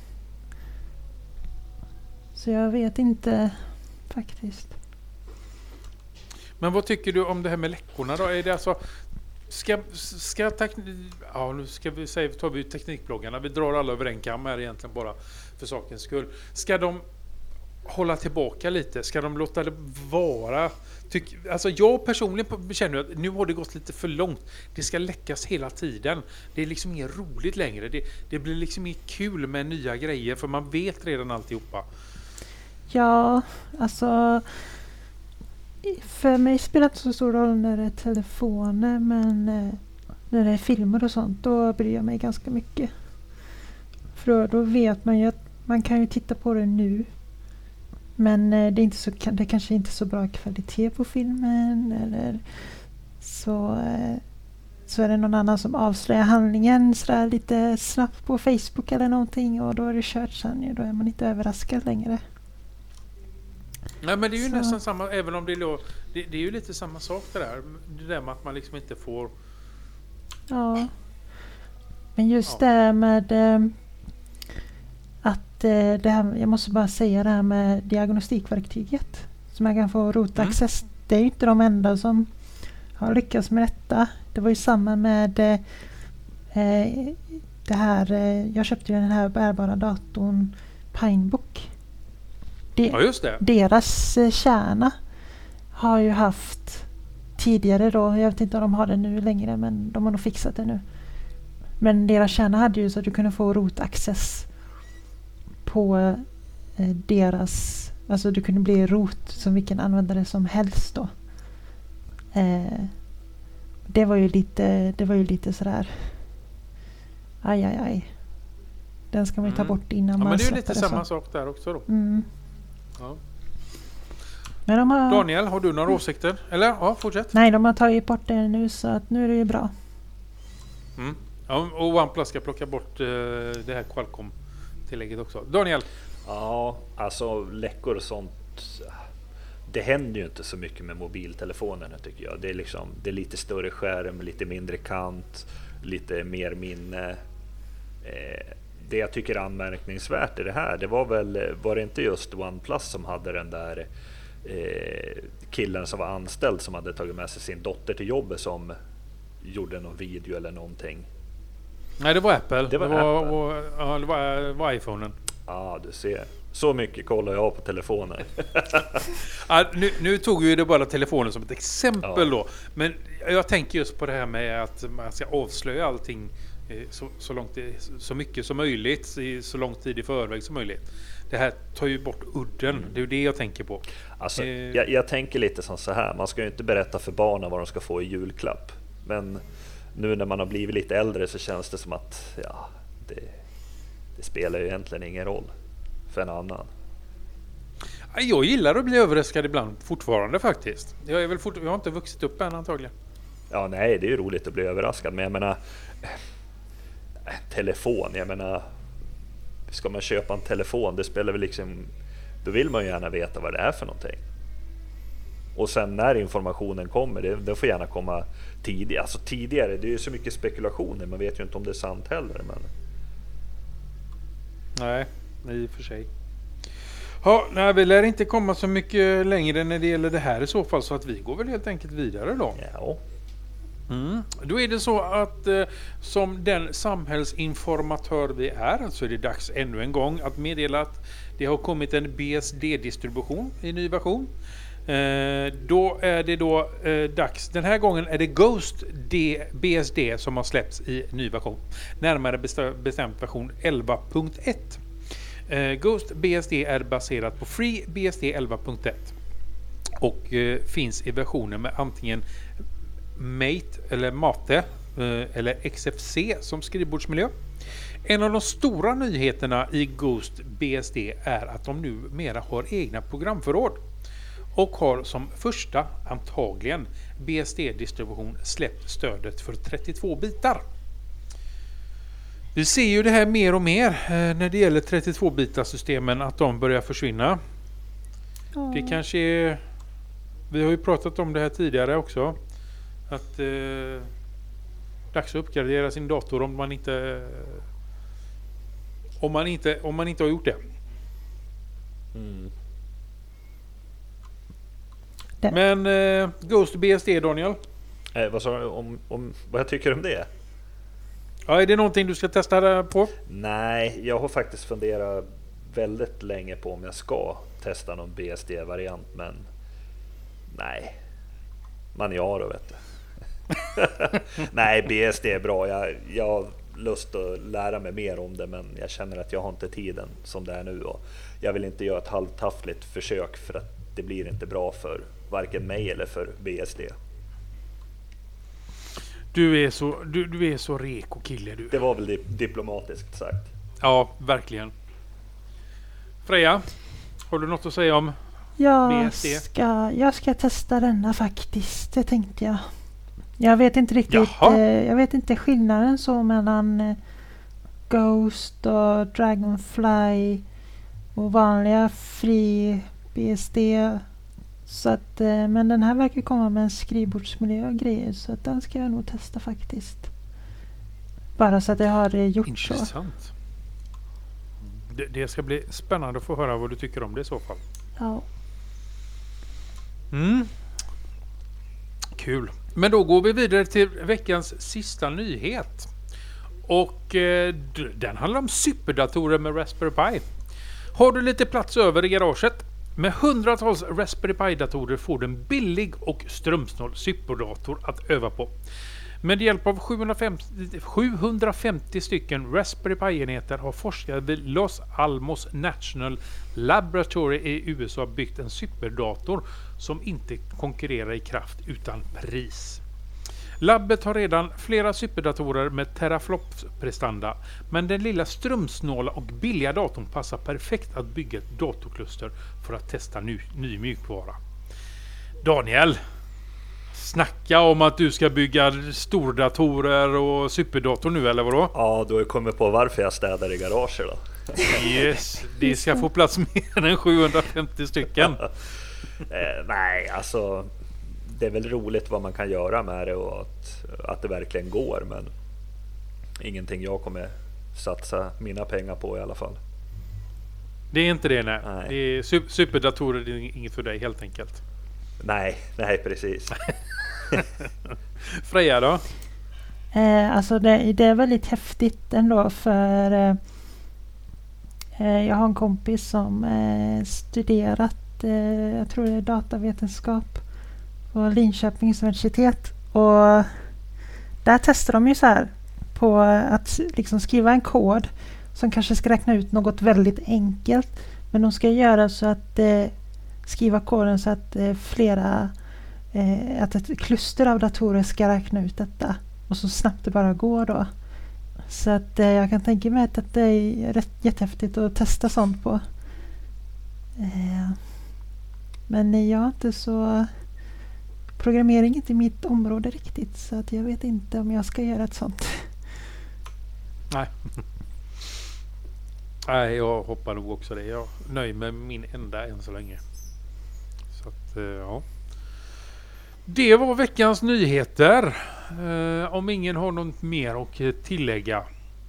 så jag vet inte faktiskt. Men vad tycker du om det här med läckorna då? Är det alltså ska ska tekn- ja, nu ska vi säga tar vi teknikbloggarna. Vi drar alla över en kam här egentligen bara för sakens skull. Ska de hålla tillbaka lite? Ska de låta det vara? Tyck, alltså jag personligen känner att nu har det gått lite för långt. Det ska läckas hela tiden. Det är liksom inget roligt längre. Det, det blir liksom inget kul med nya grejer för man vet redan alltihopa. Ja, alltså för mig spelar det inte så stor roll när det är telefoner, men eh, när det är filmer och sånt, då bryr jag mig ganska mycket. För då vet man ju att man kan ju titta på det nu. Men eh, det är inte så, det kanske inte är så bra kvalitet på filmen, eller så, eh, så är det någon annan som avslöjar handlingen så där lite snabbt på Facebook eller någonting, och då är det kört sen. Då är man inte överraskad längre. Nej, men det är ju så. nästan samma, även om det är, då, det, det är ju lite samma sak det där. Det där med att man liksom inte får... Ja. Men just Ja. det här med eh, att eh, det här, jag måste bara säga det här med diagnostikverktyget som man kan få rotaccess. Mm. Det är ju inte de enda som har lyckats med detta. Det var ju samma med eh, det här, eh, jag köpte ju den här bärbara datorn Pinebook. De, Ja, just det. Deras eh, kärna har ju haft tidigare då, jag vet inte om de har det nu längre, men de har nog fixat det nu. Men deras kärna hade ju så att du kunde få rotaccess på eh, deras, alltså du kunde bli rot som vilken användare som helst då. Eh, det var ju lite, det var ju lite sådär aj aj aj. Den ska man ju ta Mm. bort innan Ja, man men det är ju släpper lite det samma så. sak där också då. Mm. Ja. Men de har, Daniel, har du några åsikter? Eller? Ja, fortsätt. nej, de har tagit bort det nu, så att nu är det ju bra. Mm. Ja, och OnePlus ska plocka bort eh, det här Qualcomm-tillägget också. Daniel? Ja, alltså läckor och sånt. Det händer ju inte så mycket med mobiltelefonerna tycker jag. Det är, liksom, det är lite större skärm, lite mindre kant, lite mer minne. Eh, det jag tycker är anmärkningsvärt i det här, det var väl, var det inte just OnePlus som hade den där eh, killen som var anställd som hade tagit med sig sin dotter till jobbet som gjorde någon video eller någonting? Nej, det var Apple. Det var det var, Apple. Och, ja, det var, var iPhonen. Ja, du ser. Så mycket kollar jag på telefonen. Ja, nu, nu tog vi det bara telefonen som ett exempel Ja. då. Men jag tänker just på det här med att man ska avslöja allting eh, så, så, långt, så mycket som möjligt, i så lång tid i förväg som möjligt. Det här tar ju bort udden. Mm. Det är ju det jag tänker på. Alltså, eh. jag, jag tänker lite som så här. Man ska ju inte berätta för barnen vad de ska få i julklapp. Men nu när man har blivit lite äldre så känns det som att ja, det, det spelar ju egentligen ingen roll för en annan. Jag gillar att bli överraskad ibland fortfarande faktiskt. Jag, är väl fort, jag har inte vuxit upp än antagligen. Ja, nej, det är ju roligt att bli överraskad. Men jag menar, telefon, jag menar, ska man köpa en telefon, det spelar väl liksom, då vill man ju gärna veta vad det är för någonting. Och sen när informationen kommer, det, det får gärna komma tidigare. Alltså tidigare, det är ju så mycket spekulationer, man vet ju inte om det är sant heller. Men... Nej, i och för sig. Ja, nej, vi lär inte komma så mycket längre när det gäller det här i så fall, så att vi går väl helt enkelt vidare då. Ja. Mm. Då är det så att eh, som den samhällsinformatör vi är, så är det dags ännu en gång att meddela att det har kommit en B S D-distribution i ny version. Eh, då är det då eh, dags, den här gången är det Ghost D, B S D som har släppts i ny version. Närmare bestä- bestämt version elva punkt ett. Eh, Ghost B S D är baserat på Free B S D elva punkt ett och eh, finns i versioner med antingen Mate eller Mate eh, eller X F C som skrivbordsmiljö. En av de stora nyheterna i Ghost B S D är att de numera har egna programförråd och har som första, antagligen, B S D-distribution släppt stödet för trettiotvå bitar. Vi ser ju det här mer och mer eh, när det gäller trettiotvå-bitarsystemen, att de börjar försvinna. Mm. Det kanske är... Vi har ju pratat om det här tidigare också. Att eh, dags att uppgradera sin dator om man inte om man inte om man inte har gjort det. Mm. det. Men eh, Ghost B S D, Daniel? Eh, vad sa du om, om vad jag tycker om det? Ja, är det någonting du ska testa på? Nej, jag har faktiskt funderat väldigt länge på om jag ska testa någon B S D-variant, men nej. Maniaro, vet du. Nej, B S D är bra. Jag, jag har lust att lära mig mer om det, men jag känner att jag har inte tiden som det är nu. Och jag vill inte göra ett halvtaffligt försök, för att det blir inte bra för varken mig eller för B S D. Du är så, du, du är så reko kille du. Det var väl dip- diplomatiskt sagt. Ja, verkligen. Freja, har du något att säga om B Jag S D? ska, jag ska testa denna faktiskt, det tänkte jag. Jag vet inte riktigt, Jaha. eh, jag vet inte skillnaden så mellan eh, Ghost och Dragonfly och vanliga Free B S D. Så att, eh, men den här verkar komma med en skrivbordsmiljö och grejer, så att den ska jag nog testa faktiskt. Bara så att jag har eh, gjort så. Intressant. Det, det ska bli spännande att få höra vad du tycker om det i så fall. Ja. Mm. Kul. Men då går vi vidare till veckans sista nyhet. Och eh, d- den handlar om superdatorer med Raspberry Pi. Har du lite plats över i garaget? Med hundratals Raspberry Pi-datorer får du en billig och strömsnål superdator att öva på. Med hjälp av sjuhundrafemtio, sjuhundrafemtio stycken Raspberry Pi-enheter har forskare vid Los Alamos National Laboratory i U S A byggt en superdator som inte konkurrerar i kraft utan pris. Labbet har redan flera superdatorer med teraflops-prestanda, men den lilla strömsnåla och billiga datorn passar perfekt att bygga ett datorkluster för att testa ny, ny mjukvara. Daniel, snacka om att du ska bygga stordatorer och superdator nu, eller vadå? Ja, då har jag kommit på varför jag städar i garaget då. Yes, det ska få plats mer än sjuhundrafemtio stycken. eh, nej, alltså det är väl roligt vad man kan göra med det och att, att det verkligen går, men ingenting jag kommer satsa mina pengar på i alla fall. Det är inte det, nej. Nej. Det är su- superdatorer, det är inget för dig helt enkelt. Nej, nej precis. Freja då? Eh, alltså det, det är väldigt häftigt ändå, för eh, Eh, jag har en kompis som eh, studerat, eh, jag tror det är datavetenskap på Linköpings universitet. Och där testar de ju så här på att liksom skriva en kod som kanske ska räkna ut något väldigt enkelt. Men de ska göra så att eh, skriva koden så att eh, flera eh, att ett kluster av datorer ska räkna ut detta. Och så snabbt det bara går då. Så att eh, jag kan tänka mig att det är rätt jättehäftigt att testa sånt på. Eh, men jag är inte så... Programmering är inte mitt område riktigt. Så att jag vet inte om jag ska göra ett sånt. Nej. Nej, jag hoppar nog också det. Jag nöjer mig med min enda än så länge. Så att, eh, ja. Det var veckans nyheter. Eh, om ingen har något mer att tillägga.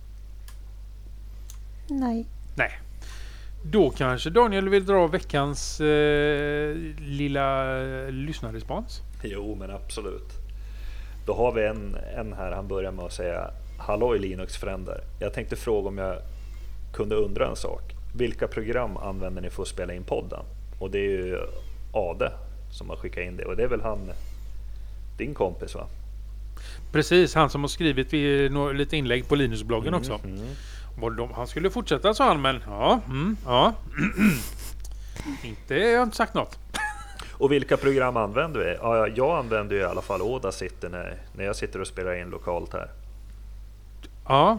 Nej. Nej. Då kanske Daniel vill dra veckans eh, lilla lyssnarrespons. Jo, men absolut. Då har vi en, en här, han börjar med att säga: halloj Linux-fränder. Jag tänkte fråga om jag kunde undra en sak. Vilka program använder ni för att spela in podden? Och det är ju Ade som har skickat in det. Och det är väl han, din kompis, va? Precis, han som har skrivit lite inlägg på Linus-bloggen Mm, också. mm. De, han skulle fortsätta, sa han, men ja, mm, ja. inte, jag har inte sagt något. Och vilka program använder vi? Ja, jag använder ju i alla fall Audacity när, när jag sitter och spelar in lokalt här. Ja.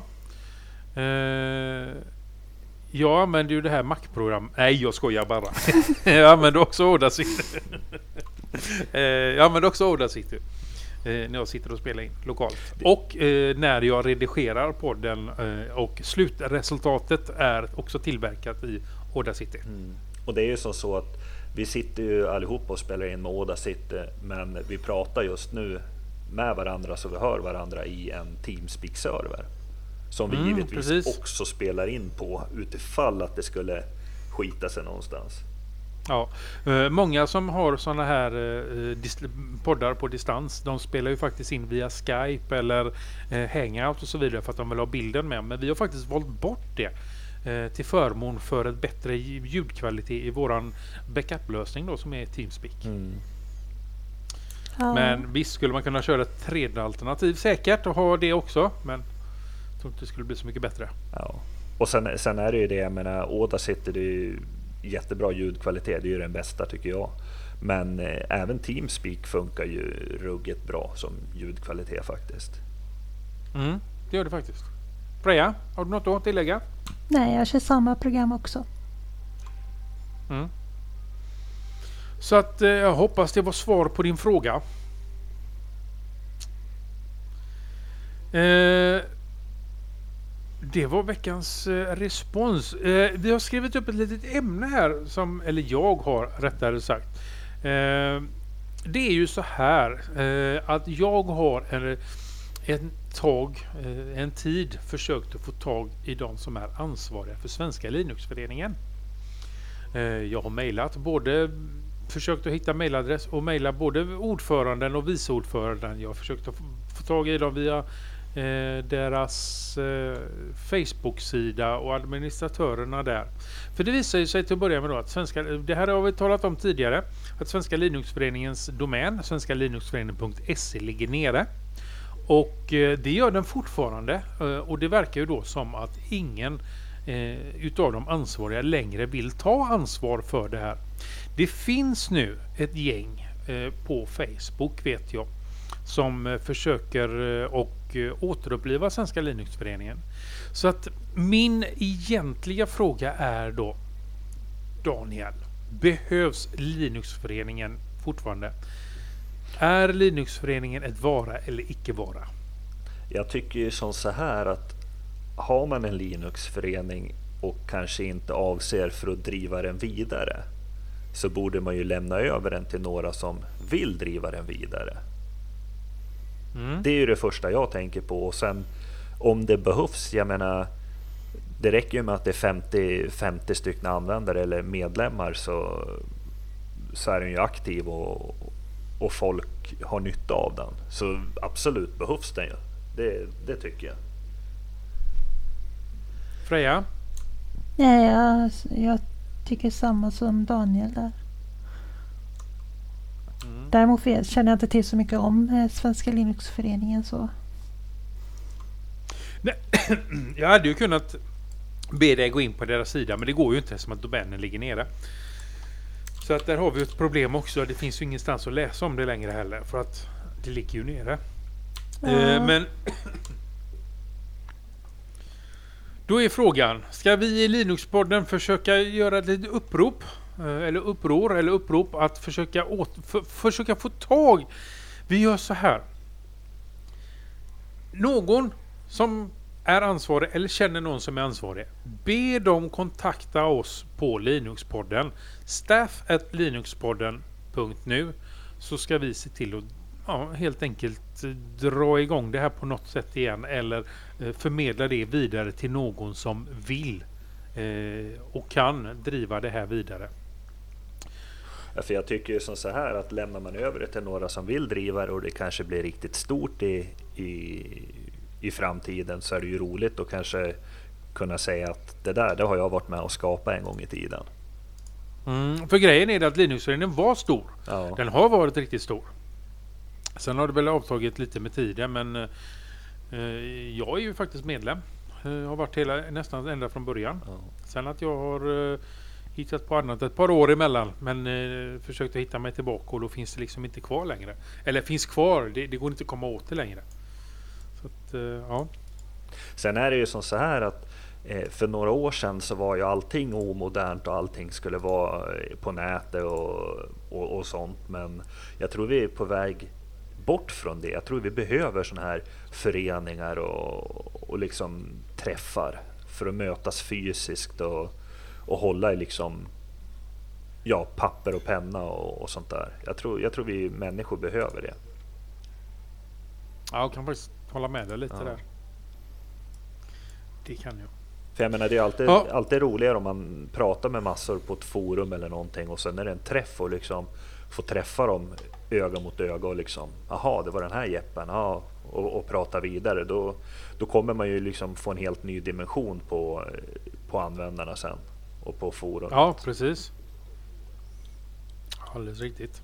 Eh, jag använder ju det här Mac-program. Nej, jag skojar bara. Jag använder också Audacity. eh, jag använder också Audacity. Eh, när jag sitter och spelar in lokalt. Och eh, när jag redigerar podden eh, och slutresultatet är också tillverkat i Audacity. Mm. Och det är ju som så att vi sitter ju allihopa och spelar in med Audacity, men vi pratar just nu med varandra så vi hör varandra i en Teamspeak-server som vi Mm, givetvis precis. också spelar in på utifall att det skulle skita sig någonstans. Ja, eh, många som har såna här eh, dis- poddar på distans, de spelar ju faktiskt in via Skype eller eh, Hangout och så vidare för att de vill ha bilden med. Men vi har faktiskt valt bort det eh, till förmån för ett bättre ljudkvalitet i våran backup-lösning då, som är Teamspeak. Mm. Ja. Men visst skulle man kunna köra ett tredje alternativ säkert och ha det också, men jag tror inte det skulle bli så mycket bättre. Ja. Och sen, sen är det ju det, jag menar, Audacity, det är ju jättebra ljudkvalitet, det är ju den bästa tycker jag. Men eh, även Teamspeak funkar ju ruggigt bra som ljudkvalitet faktiskt. Mm, det gör det faktiskt. Freja, har du något att tillägga? Nej, jag kör samma program också. Mm. Så att eh, jag hoppas det var svar på din fråga. Eh, det var veckans eh, respons. Eh, vi har skrivit upp ett litet ämne här, som, eller jag har rättare sagt. Eh, det är ju så här eh, att jag har en, en tag, eh, en tid försökt att få tag i de som är ansvariga för Svenska Linux-föreningen. Eh, jag har mejlat både försökt att hitta mejladress och mejla både ordföranden och vice ordföranden. Jag har försökt att få, få tag i dem via eh, deras eh, Facebook-sida och administratörerna där. För det visar sig till att börja med då att svenska, det här har vi talat om tidigare, att Svenska Linux-föreningens domän, svenska linuxföreningen punkt se, ligger nere. Och eh, det gör den fortfarande eh, och det verkar ju då som att ingen eh, utav de ansvariga längre vill ta ansvar för det här. Det finns nu ett gäng eh, på Facebook, vet jag, som eh, försöker eh, och eh, återuppliva Svenska Linux-föreningen. Så att min egentliga fråga är då, Daniel, behövs Linux-föreningen fortfarande? Är Linux-föreningen ett vara eller icke vara? Jag tycker ju som så här att har man en Linux-förening och kanske inte avser för att driva den vidare, så borde man ju lämna över den till några som vill driva den vidare. Mm. Det är ju det första jag tänker på. Och sen om det behövs, jag menar, det räcker ju med att det är femtio, femtio stycken användare eller medlemmar, så, så är den ju aktiv och, och folk har nytta av den. Så absolut behövs den ju. Det, det tycker jag. Freja? Nej, jag, jag tycker samma som Daniel där. Mm. Däremot känner jag inte till så mycket om eh, Svenska Linux-föreningen så. Nej, jag hade ju kunnat be dig gå in på deras sida, men det går ju inte som att domänen ligger nere. Så att där har vi ett problem också. Det finns ju ingenstans att läsa om det längre heller, för att det ligger ju nere. Ja. Eh, men då är frågan, ska vi i Linux-podden försöka göra ett litet upprop eh, eller uppror eller upprop att försöka åt, för, försöka få tag. Vi gör så här. Någon som är ansvarig eller känner någon som är ansvarig, be dem kontakta oss på Linux-podden, staff at linuxpodden punkt nu, så ska vi se till att ja, helt enkelt dra igång det här på något sätt igen, eller eh, förmedla det vidare till någon som vill eh, och kan driva det här vidare. Ja, för jag tycker ju som så här att lämnar man över det till några som vill driva det och det kanske blir riktigt stort i, i, i framtiden, så är det ju roligt att kanske kunna säga att det där, det har jag varit med och skapa en gång i tiden. Mm, för grejen är det att Linux-föreningen var stor. Ja. Den har varit riktigt stor. Sen har det väl avtagit lite med tiden, men eh, jag är ju faktiskt medlem. Eh, har varit hela, nästan ända från början. Ja. Sen att jag har eh, hittat på annat ett par år emellan, men eh, försökt att hitta mig tillbaka, och då finns det liksom inte kvar längre. Eller finns kvar, det, det går inte att komma åt det längre. Så att, eh, ja. Sen är det ju som så här att eh, för några år sedan så var ju allting omodernt och allting skulle vara på nätet och, och, och sånt, men jag tror vi är på väg bort från det. Jag tror vi behöver såna här föreningar och, och liksom träffar för att mötas fysiskt och, och hålla i liksom ja, papper och penna och, och sånt där. Jag tror, jag tror vi människor behöver det. Ja, jag kan faktiskt hålla med dig lite Ja. där. Det kan jag. För jag menar, det är alltid, Ja. alltid roligare om man pratar med massor på ett forum eller någonting, och sen är det en träff och liksom få träffa dem öga mot öga och liksom, aha, det var den här jeppen, ja, och, och prata vidare. Då, då kommer man ju liksom få en helt ny dimension på, på användarna sen och på forum. Ja, precis. Alldeles riktigt.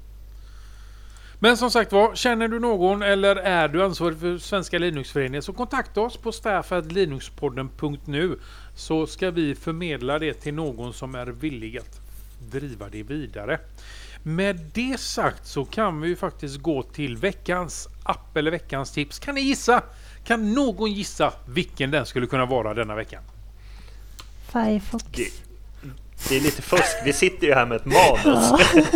Men som sagt var, känner du någon eller är du ansvarig för Svenska Linux-föreningen, så kontakta oss på staff at linuxpodden punkt nu, så ska vi förmedla det till någon som är villig att driva det vidare. Med det sagt så kan vi ju faktiskt gå till veckans app eller veckans tips. Kan ni gissa? Kan någon gissa vilken den skulle kunna vara denna veckan? Firefox. Det, det är lite fusk. Vi sitter ju här med ett manus.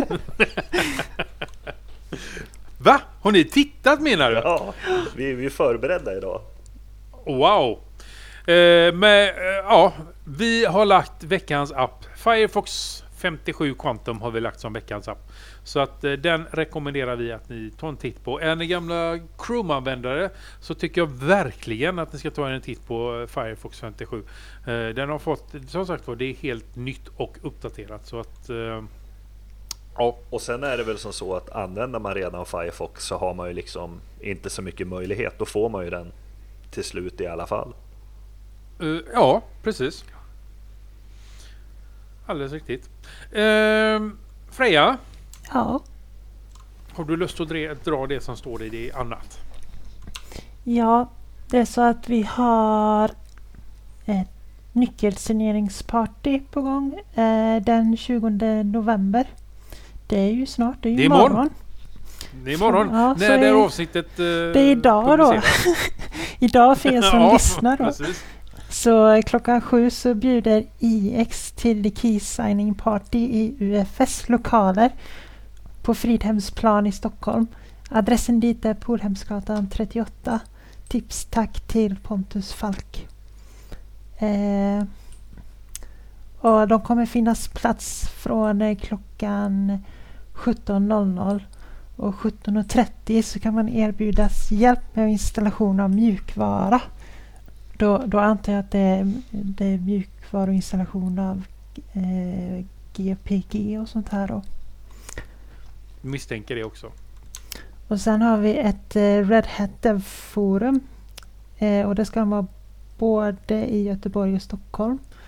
Va? Har ni tittat, menar du? Ja, vi, vi är förberedda idag. Wow! Eh, med, eh, ja, vi har lagt veckans app. Firefox femtiosju Quantum har vi lagt som veckans app. Så att eh, den rekommenderar vi att ni tar en titt på. Är ni gamla Chrome-användare så tycker jag verkligen att ni ska ta en titt på Firefox femtiosju. Eh, den har fått, som sagt var, det är helt nytt och uppdaterat. Så att eh, ja. Och sen är det väl som så att använder man redan Firefox så har man ju liksom inte så mycket möjlighet. Då får man ju den till slut i alla fall. Uh, ja, precis. Alldeles riktigt. Uh, Freja, Ja. har du lust att dra, dra det som står i det annat? Ja, det är så att vi har ett nyckelsigneringsparty på gång eh, den tjugonde november. Det är ju snart, det är ju Det är imorgon. imorgon. Det är imorgon. Ja, så När det är- är avsnittet uh, Det är idag då. Idag för er som lyssnar då. Precis. Så klockan sju så bjuder I X till The Key Signing Party i U F S lokaler på Fridhemsplan i Stockholm. Adressen dit är Polhemsgatan trettioåtta. Tips tack till Pontus Falk. Eh, och de kommer finnas plats från eh, klockan sjutton noll noll och sjutton trettio så kan man erbjudas hjälp med installation av mjukvara. Då, då antar jag att det är, det är mjukvaruinstallation av eh, G P G och sånt här då. Misstänker det också. Och sen har vi ett eh, Red Hat Dev Forum. Eh, och det ska vara både i Göteborg och Stockholm.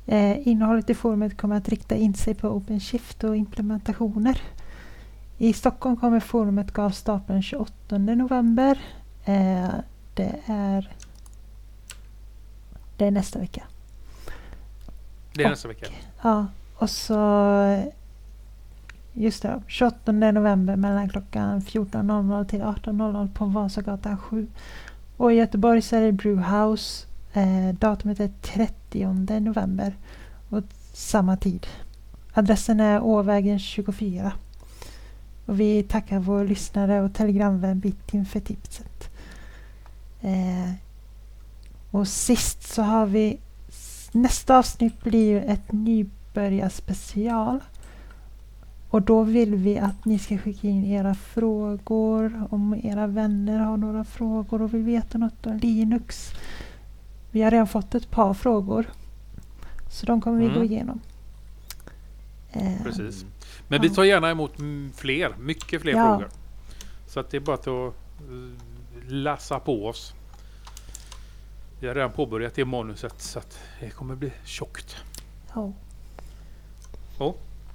Eh, innehållet i forumet kommer att rikta in sig på OpenShift och implementationer. I Stockholm kommer forumet gå av stapeln den tjugoåttonde november. Eh, det är det är nästa vecka. Det är och, nästa vecka. Ja, och så just det, tjugoåttonde november mellan klockan fjorton noll noll till arton noll noll på Vasagatan sju. Och i Göteborg så är det Brewhouse. Eh, datumet är trettionde november och samma tid. Adressen är Åvägen tjugofyra. Och vi tackar vår lyssnare och telegramvän Bittim för tipset. Eh, och sist så har vi nästa avsnitt blir ju ett nybörjarspecial. Och då vill vi att ni ska skicka in era frågor. Om era vänner har några frågor och vill veta något om Linux. Vi har redan fått ett par frågor. Så de kommer Mm. vi gå igenom. Eh, Precis. Men ja. vi tar gärna emot m- fler, mycket fler Ja. frågor. Så att det är bara att uh, lassa på oss. Vi har redan påbörjat det manuset så att det kommer bli tjockt. ja. Ja.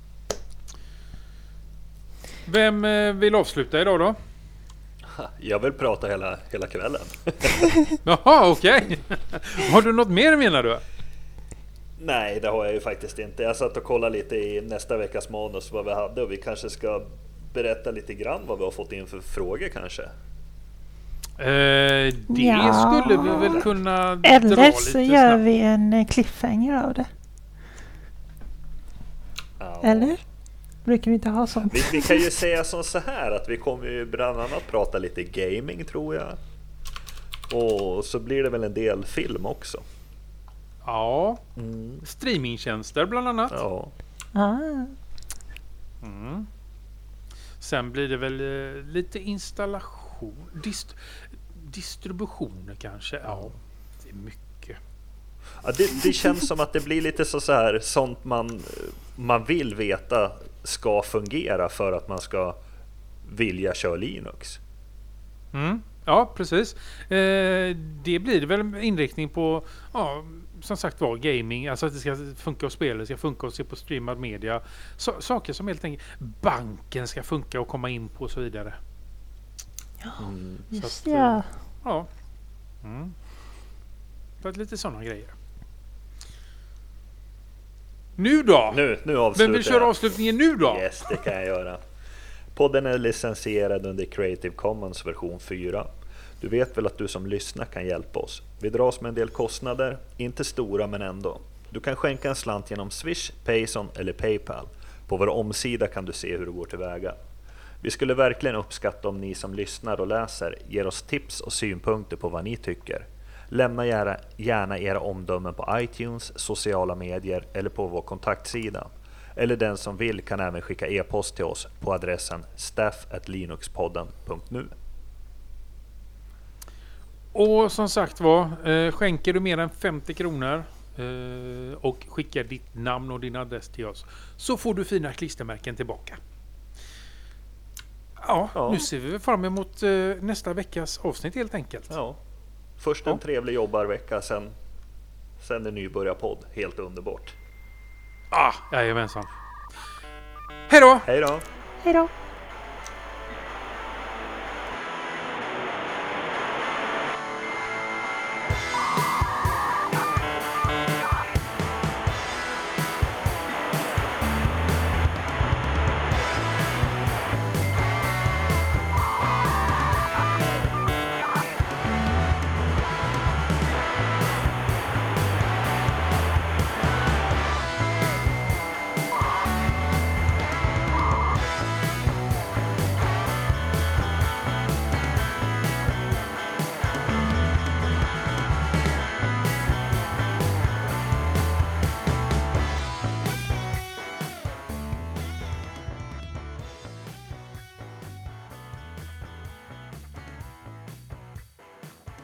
Vem eh, vill avsluta idag då? Jag vill prata hela, hela kvällen. Jaha, okej. Har du något mer menar du? Nej, det har jag ju faktiskt inte. Jag satt och kollade lite i nästa veckas manus vad vi hade och vi kanske ska berätta lite grann vad vi har fått in för frågor kanske. Eh, det Ja. skulle vi väl kunna dra Eller lite så gör snabbt. vi en eh, cliffhanger av det. Ja. Eller? Brukar vi inte ha sånt? Vi, vi kan ju säga som så här att vi kommer ju bland annat prata lite gaming tror jag. Och så blir det väl en del film också. Ja, Mm. streamingtjänster bland annat. Ja. Ah, Mm. Sen blir det väl eh, lite installation, dist- distributioner kanske. Ja, det är mycket. Ja, det, det känns som att det blir lite så, så här sånt man, man vill veta ska fungera för att man ska vilja köra Linux. Mm. Ja, precis. Eh, det blir väl inriktning på, ja, som sagt var, gaming. Alltså att det ska funka att spela, det ska funka att se på streamad media. Så, saker som helt enkelt banken ska funka och komma in på och så vidare. Mm. just att, ja. Ja. Mm. Så att lite sådana grejer. Nu då? Nu, nu avslutar Vem vill köra jag. avslutningen nu då? Yes, det kan jag göra. Podden är licensierad under Creative Commons version fyra. Du vet väl att du som lyssnar kan hjälpa oss. Vi dras med en del kostnader, inte stora men ändå. Du kan skänka en slant genom Swish, Payson eller Paypal. På vår omsida kan du se hur det går tillväga. Vi skulle verkligen uppskatta om ni som lyssnar och läser ger oss tips och synpunkter på vad ni tycker. Lämna gärna, gärna era omdömen på iTunes, sociala medier eller på vår kontaktsida. Eller den som vill kan även skicka e-post till oss på adressen staff at linuxpodden punkt nu. Och som sagt var, eh, skänker du mer än femtio kronor eh, och skickar ditt namn och din adress till oss så får du fina klistermärken tillbaka. Ja, Ja. nu ser vi fram emot eh, nästa veckas avsnitt helt enkelt. Ja. Först en Ja. trevlig jobbarvecka, sen, sen en nybörjarpodd. Helt underbart. Ah, jajamensan. Hej då! Hej då! Hej då!